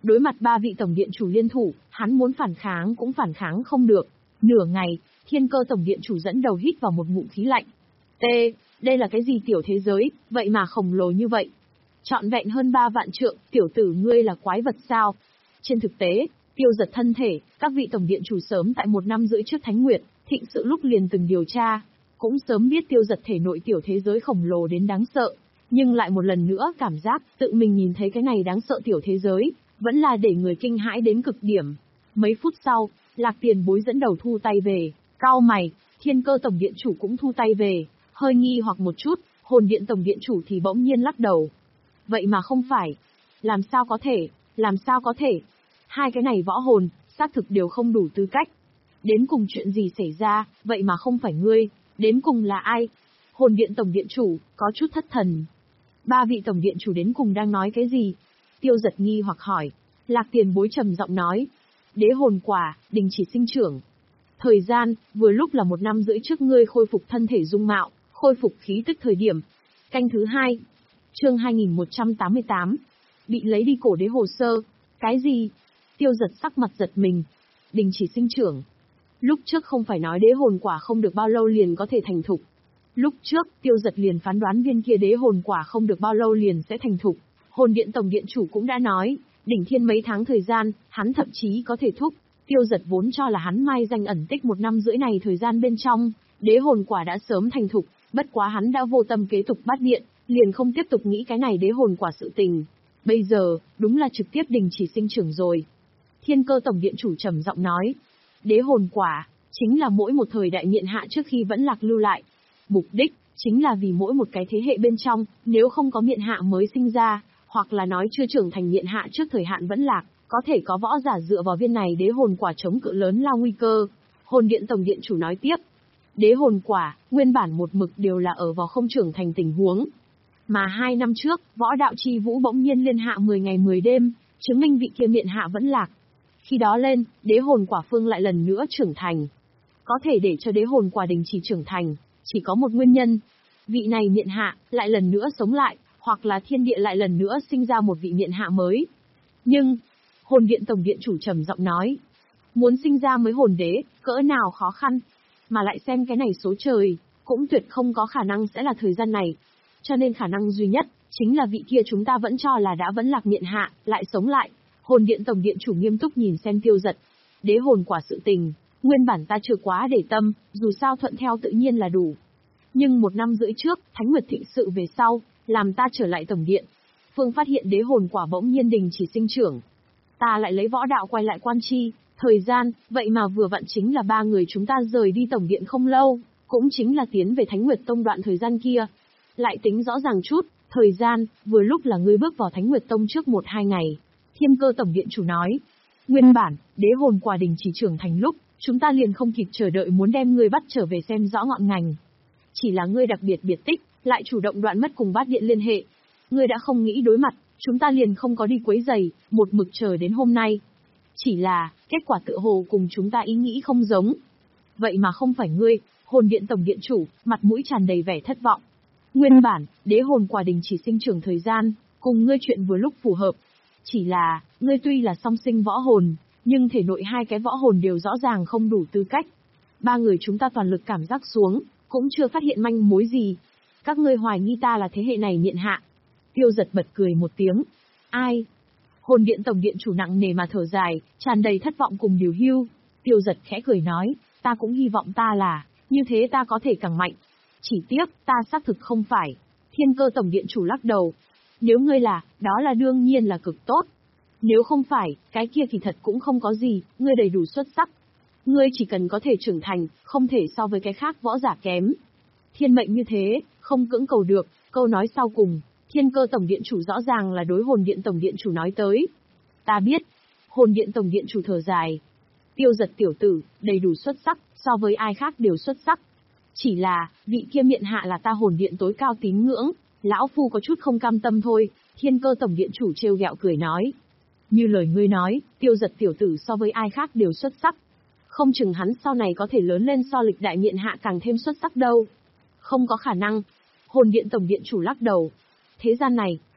Đối mặt ba vị tổng điện chủ liên thủ, hắn muốn phản kháng cũng phản kháng không được. Nửa ngày, Thiên Cơ tổng điện chủ dẫn đầu hít vào một ngụm khí lạnh. T, đây là cái gì tiểu thế giới, vậy mà khổng lồ như vậy. Trọn vẹn hơn ba vạn trượng, tiểu tử ngươi là quái vật sao? Trên thực tế, Tiêu Giật thân thể, các vị tổng điện chủ sớm tại một năm rưỡi trước Thánh Nguyệt, thịnh sự lúc liền từng điều tra, cũng sớm biết Tiêu Giật thể nội tiểu thế giới khổng lồ đến đáng sợ, nhưng lại một lần nữa cảm giác tự mình nhìn thấy cái này đáng sợ tiểu thế giới, vẫn là để người kinh hãi đến cực điểm. Mấy phút sau, Lạc Tiền Bối dẫn đầu thu tay về, cau mày, Thiên Cơ tổng điện chủ cũng thu tay về, hơi nghi hoặc một chút, Hồn Điện tổng điện chủ thì bỗng nhiên lắc đầu. Vậy mà không phải, làm sao có thể, làm sao có thể? Hai cái này võ hồn, xác thực đều không đủ tư cách. Đến cùng chuyện gì xảy ra, vậy mà không phải ngươi, đến cùng là ai? Hồn Điện tổng điện chủ, có chút thất thần. Ba vị tổng điện chủ đến cùng đang nói cái gì? Tiêu Giật nghi hoặc hỏi. Lạc Tiền Bối trầm giọng nói. Đế hồn quả, đình chỉ sinh trưởng. Thời gian, vừa lúc là một năm rưỡi trước ngươi khôi phục thân thể dung mạo, khôi phục khí tức thời điểm. Canh thứ hai. Chương hai nghìn một trăm tám mươi tám. Bị lấy đi cổ đế hồ sơ. Cái gì? Tiêu Giật sắc mặt giật mình. Đình chỉ sinh trưởng. Lúc trước không phải nói đế hồn quả không được bao lâu liền có thể thành thục. Lúc trước, Tiêu Giật liền phán đoán viên kia đế hồn quả không được bao lâu liền sẽ thành thục. Hồn Điện tổng điện chủ cũng đã nói, đỉnh thiên mấy tháng thời gian, hắn thậm chí có thể thúc. Tiêu Giật vốn cho là hắn mai danh ẩn tích một năm rưỡi này thời gian bên trong, đế hồn quả đã sớm thành thục, bất quá hắn đã vô tâm kế tục bắt điện, liền không tiếp tục nghĩ cái này đế hồn quả sự tình. Bây giờ, đúng là trực tiếp đình chỉ sinh trưởng rồi. Thiên Cơ tổng điện chủ trầm giọng nói, đế hồn quả, chính là mỗi một thời đại miện hạ trước khi vẫn lạc lưu lại. Mục đích, chính là vì mỗi một cái thế hệ bên trong, nếu không có miện hạ mới sinh ra, hoặc là nói chưa trưởng thành miện hạ trước thời hạn vẫn lạc, có thể có võ giả dựa vào viên này đế hồn quả chống cự lớn lao nguy cơ. Hồn Điện tổng điện chủ nói tiếp, đế hồn quả, nguyên bản một mực đều là ở vào không trưởng thành tình huống. Mà hai năm trước, võ đạo chi vũ bỗng nhiên liên hạ mười ngày mười đêm, chứng minh vị kia miện hạ vẫn lạc. Khi đó lên, đế hồn quả phương lại lần nữa trưởng thành. Có thể để cho đế hồn quả đình chỉ trưởng thành, chỉ có một nguyên nhân. Vị này miện hạ, lại lần nữa sống lại, hoặc là thiên địa lại lần nữa sinh ra một vị miện hạ mới. Nhưng, Hồn Điện tổng điện chủ trầm giọng nói, muốn sinh ra mới hồn đế, cỡ nào khó khăn, mà lại xem cái này số trời, cũng tuyệt không có khả năng sẽ là thời gian này. Cho nên khả năng duy nhất, chính là vị kia chúng ta vẫn cho là đã vẫn lạc miện hạ, lại sống lại. Hồn Điện tổng điện chủ nghiêm túc nhìn xem Tiêu Giật. Đế hồn quả sự tình, nguyên bản ta chưa quá để tâm, dù sao thuận theo tự nhiên là đủ. Nhưng một năm rưỡi trước, Thánh Nguyệt thịnh sự về sau, làm ta trở lại tổng điện. Phương phát hiện đế hồn quả bỗng nhiên đình chỉ sinh trưởng. Ta lại lấy võ đạo quay lại quan chi, thời gian, vậy mà vừa vặn chính là ba người chúng ta rời đi tổng điện không lâu, cũng chính là tiến về Thánh Nguyệt Tông đoạn thời gian kia. Lại tính rõ ràng chút, thời gian, vừa lúc là ngươi bước vào Thánh Nguyệt Tông trước một hai ngày. Thiên Cơ tổng điện chủ nói, nguyên bản, đế hồn quả đình chỉ trưởng thành lúc, chúng ta liền không kịp chờ đợi muốn đem ngươi bắt trở về xem rõ ngọn ngành. Chỉ là ngươi đặc biệt biệt tích, lại chủ động đoạn mất cùng bát điện liên hệ. Ngươi đã không nghĩ đối mặt, chúng ta liền không có đi quấy giày, một mực chờ đến hôm nay. Chỉ là, kết quả tựa hồ cùng chúng ta ý nghĩ không giống. Vậy mà không phải ngươi, Hồn Điện tổng điện chủ, mặt mũi tràn đầy vẻ thất vọng. Nguyên bản, đế hồn quả đình chỉ sinh trưởng thời gian, cùng ngươi chuyện vừa lúc phù hợp. Chỉ là, ngươi tuy là song sinh võ hồn, nhưng thể nội hai cái võ hồn đều rõ ràng không đủ tư cách. Ba người chúng ta toàn lực cảm giác xuống, cũng chưa phát hiện manh mối gì. Các ngươi hoài nghi ta là thế hệ này miện hạ. Tiêu Giật bật cười một tiếng. Ai? Hồn Điện tổng điện chủ nặng nề mà thở dài, tràn đầy thất vọng cùng điều hưu. Tiêu Giật khẽ cười nói, ta cũng hy vọng ta là, như thế ta có thể càng mạnh. Chỉ tiếc, ta xác thực không phải. Thiên Cơ tổng điện chủ lắc đầu. Nếu ngươi là, đó là đương nhiên là cực tốt. Nếu không phải, cái kia thì thật cũng không có gì, ngươi đầy đủ xuất sắc. Ngươi chỉ cần có thể trưởng thành, không thể so với cái khác võ giả kém. Thiên mệnh như thế, không cưỡng cầu được, câu nói sau cùng, Thiên Cơ tổng điện chủ rõ ràng là đối Hồn Điện tổng điện chủ nói tới. Ta biết. Hồn Điện tổng điện chủ thở dài. Tiêu Giật tiểu tử, đầy đủ xuất sắc, so với ai khác đều xuất sắc. Chỉ là, vị kia miện hạ là ta Hồn Điện tối cao tín ngưỡng, lão phu có chút không cam tâm thôi. Thiên Cơ tổng điện chủ trêu ghẹo cười nói. Như lời ngươi nói, Tiêu Giật tiểu tử so với ai khác đều xuất sắc. Không chừng hắn sau này có thể lớn lên so lịch đại miện hạ càng thêm xuất sắc đâu. Không có khả năng. Hồn Điện tổng điện chủ lắc đầu. Thế gian này,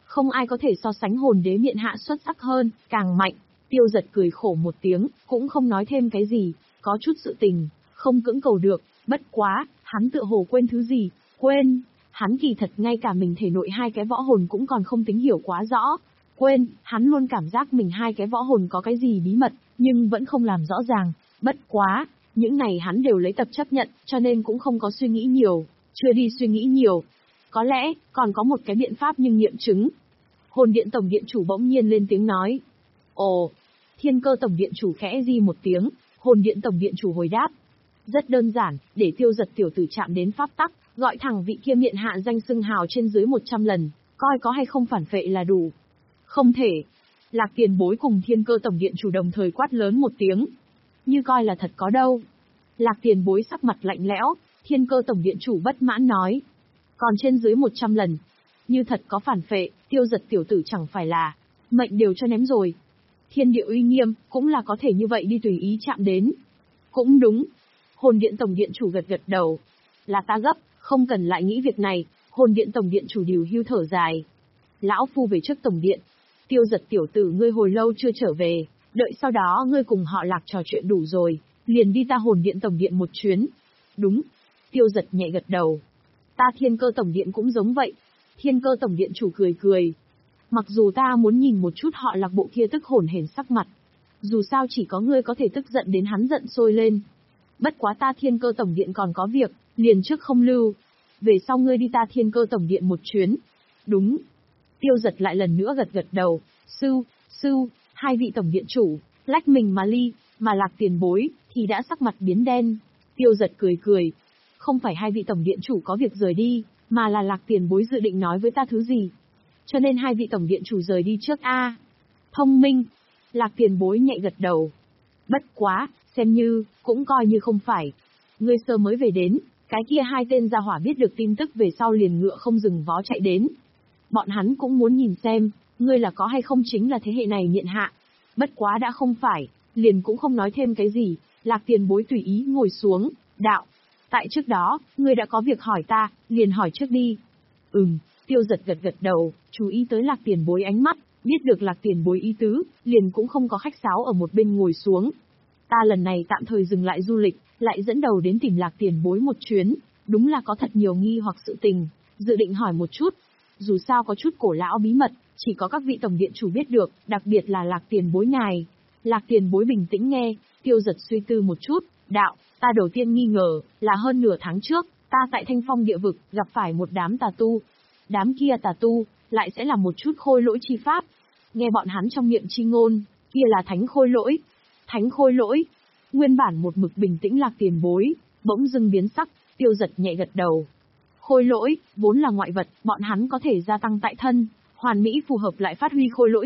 Không ai có thể so sánh hồn đế miện hạ xuất sắc hơn, càng mạnh. Tiêu Giật cười khổ một tiếng, cũng không nói thêm cái gì, có chút sự tình, không cưỡng cầu được, bất quá, hắn tựa hồ quên thứ gì, quên, hắn kỳ thật ngay cả mình thể nội hai cái võ hồn cũng còn không tính hiểu quá rõ. Quên, hắn luôn cảm giác mình hai cái võ hồn có cái gì bí mật, nhưng vẫn không làm rõ ràng, bất quá, những này hắn đều lấy tập chấp nhận, cho nên cũng không có suy nghĩ nhiều, chưa đi suy nghĩ nhiều. Có lẽ, còn có một cái biện pháp nhưng nghiệm chứng. Hồn Điện Tổng Điện Chủ bỗng nhiên lên tiếng nói. Ồ, Thiên Cơ Tổng Điện Chủ khẽ di một tiếng, Hồn Điện Tổng Điện Chủ hồi đáp. Rất đơn giản, để Tiêu Giật tiểu tử chạm đến pháp tắc, gọi thẳng vị kia miện hạ danh xưng hào trên dưới một trăm lần, coi có hay không phản phệ là đủ. Không thể. Lạc Tiền Bối cùng Thiên Cơ Tổng Điện Chủ đồng thời quát lớn một tiếng. Như coi là thật có đâu. Lạc Tiền Bối sắc mặt lạnh lẽo, Thiên Cơ Tổng Điện Chủ bất mãn nói. Còn trên dưới một trăm lần. Như thật có phản phệ, Tiêu Giật tiểu tử chẳng phải là mệnh đều cho ném rồi. Thiên địa uy nghiêm, cũng là có thể như vậy đi tùy ý chạm đến. Cũng đúng. Hồn Điện Tổng Điện Chủ gật gật đầu. Là ta gấp, không cần lại nghĩ việc này. Hồn Điện Tổng Điện Chủ điều hưu thở dài. Lão phu về trước Tổng Điện. Tiêu Giật tiểu tử ngươi hồi lâu chưa trở về, đợi sau đó ngươi cùng họ Lạc trò chuyện đủ rồi, liền đi ta Hồn Điện Tổng Điện một chuyến. Đúng. Tiêu Giật nhẹ gật đầu. Ta Thiên Cơ Tổng Điện cũng giống vậy. Thiên Cơ Tổng Điện Chủ cười cười. Mặc dù ta muốn nhìn một chút họ Lạc bộ kia tức hồn hển sắc mặt. Dù sao chỉ có ngươi có thể tức giận đến hắn giận sôi lên. Bất quá ta Thiên Cơ Tổng Điện còn có việc, liền trước không lưu. Về sau ngươi đi ta Thiên Cơ Tổng Điện một chuyến. Đúng. Tiêu Giật lại lần nữa gật gật đầu. Sư, sư, hai vị Tổng Điện Chủ, lách mình mà ly, mà Lạc Tiền Bối, thì đã sắc mặt biến đen. Tiêu Giật cười cười. Không phải hai vị Tổng Điện Chủ có việc rời đi, mà là Lạc Tiền Bối dự định nói với ta thứ gì. Cho nên hai vị Tổng Điện Chủ rời đi trước a. Thông minh. Lạc Tiền Bối nhẹ gật đầu. Bất quá, xem như, cũng coi như không phải. Ngươi sơ mới về đến, cái kia hai tên gia hỏa biết được tin tức về sau liền ngựa không dừng vó chạy đến. Bọn hắn cũng muốn nhìn xem, ngươi là có hay không chính là thế hệ này miện hạ. Bất quá đã không phải, liền cũng không nói thêm cái gì, Lạc Tiền Bối tùy ý ngồi xuống, đạo. Tại trước đó, ngươi đã có việc hỏi ta, liền hỏi trước đi. Ừm, Tiêu Giật gật gật đầu, chú ý tới Lạc Tiền Bối ánh mắt, biết được Lạc Tiền Bối ý tứ, liền cũng không có khách sáo ở một bên ngồi xuống. Ta lần này tạm thời dừng lại du lịch, lại dẫn đầu đến tìm Lạc Tiền Bối một chuyến, đúng là có thật nhiều nghi hoặc sự tình, dự định hỏi một chút. Dù sao có chút cổ lão bí mật, chỉ có các vị Tổng Điện Chủ biết được, đặc biệt là Lạc Tiền Bối ngài. Lạc Tiền Bối bình tĩnh nghe, Tiêu Giật suy tư một chút, đạo, ta đầu tiên nghi ngờ, là hơn nửa tháng trước, ta tại Thanh Phong địa vực, gặp phải một đám tà tu. Đám kia tà tu, lại sẽ là một chút khôi lỗi chi pháp. Nghe bọn hắn trong miệng chi ngôn, kia là thánh khôi lỗi. Thánh khôi lỗi. Nguyên bản một mực bình tĩnh Lạc Tiền Bối, bỗng dưng biến sắc, Tiêu Giật nhẹ gật đầu. Khôi lỗi, vốn là ngoại vật, bọn hắn có thể gia tăng tại thân, hoàn mỹ phù hợp lại phát huy khôi lỗi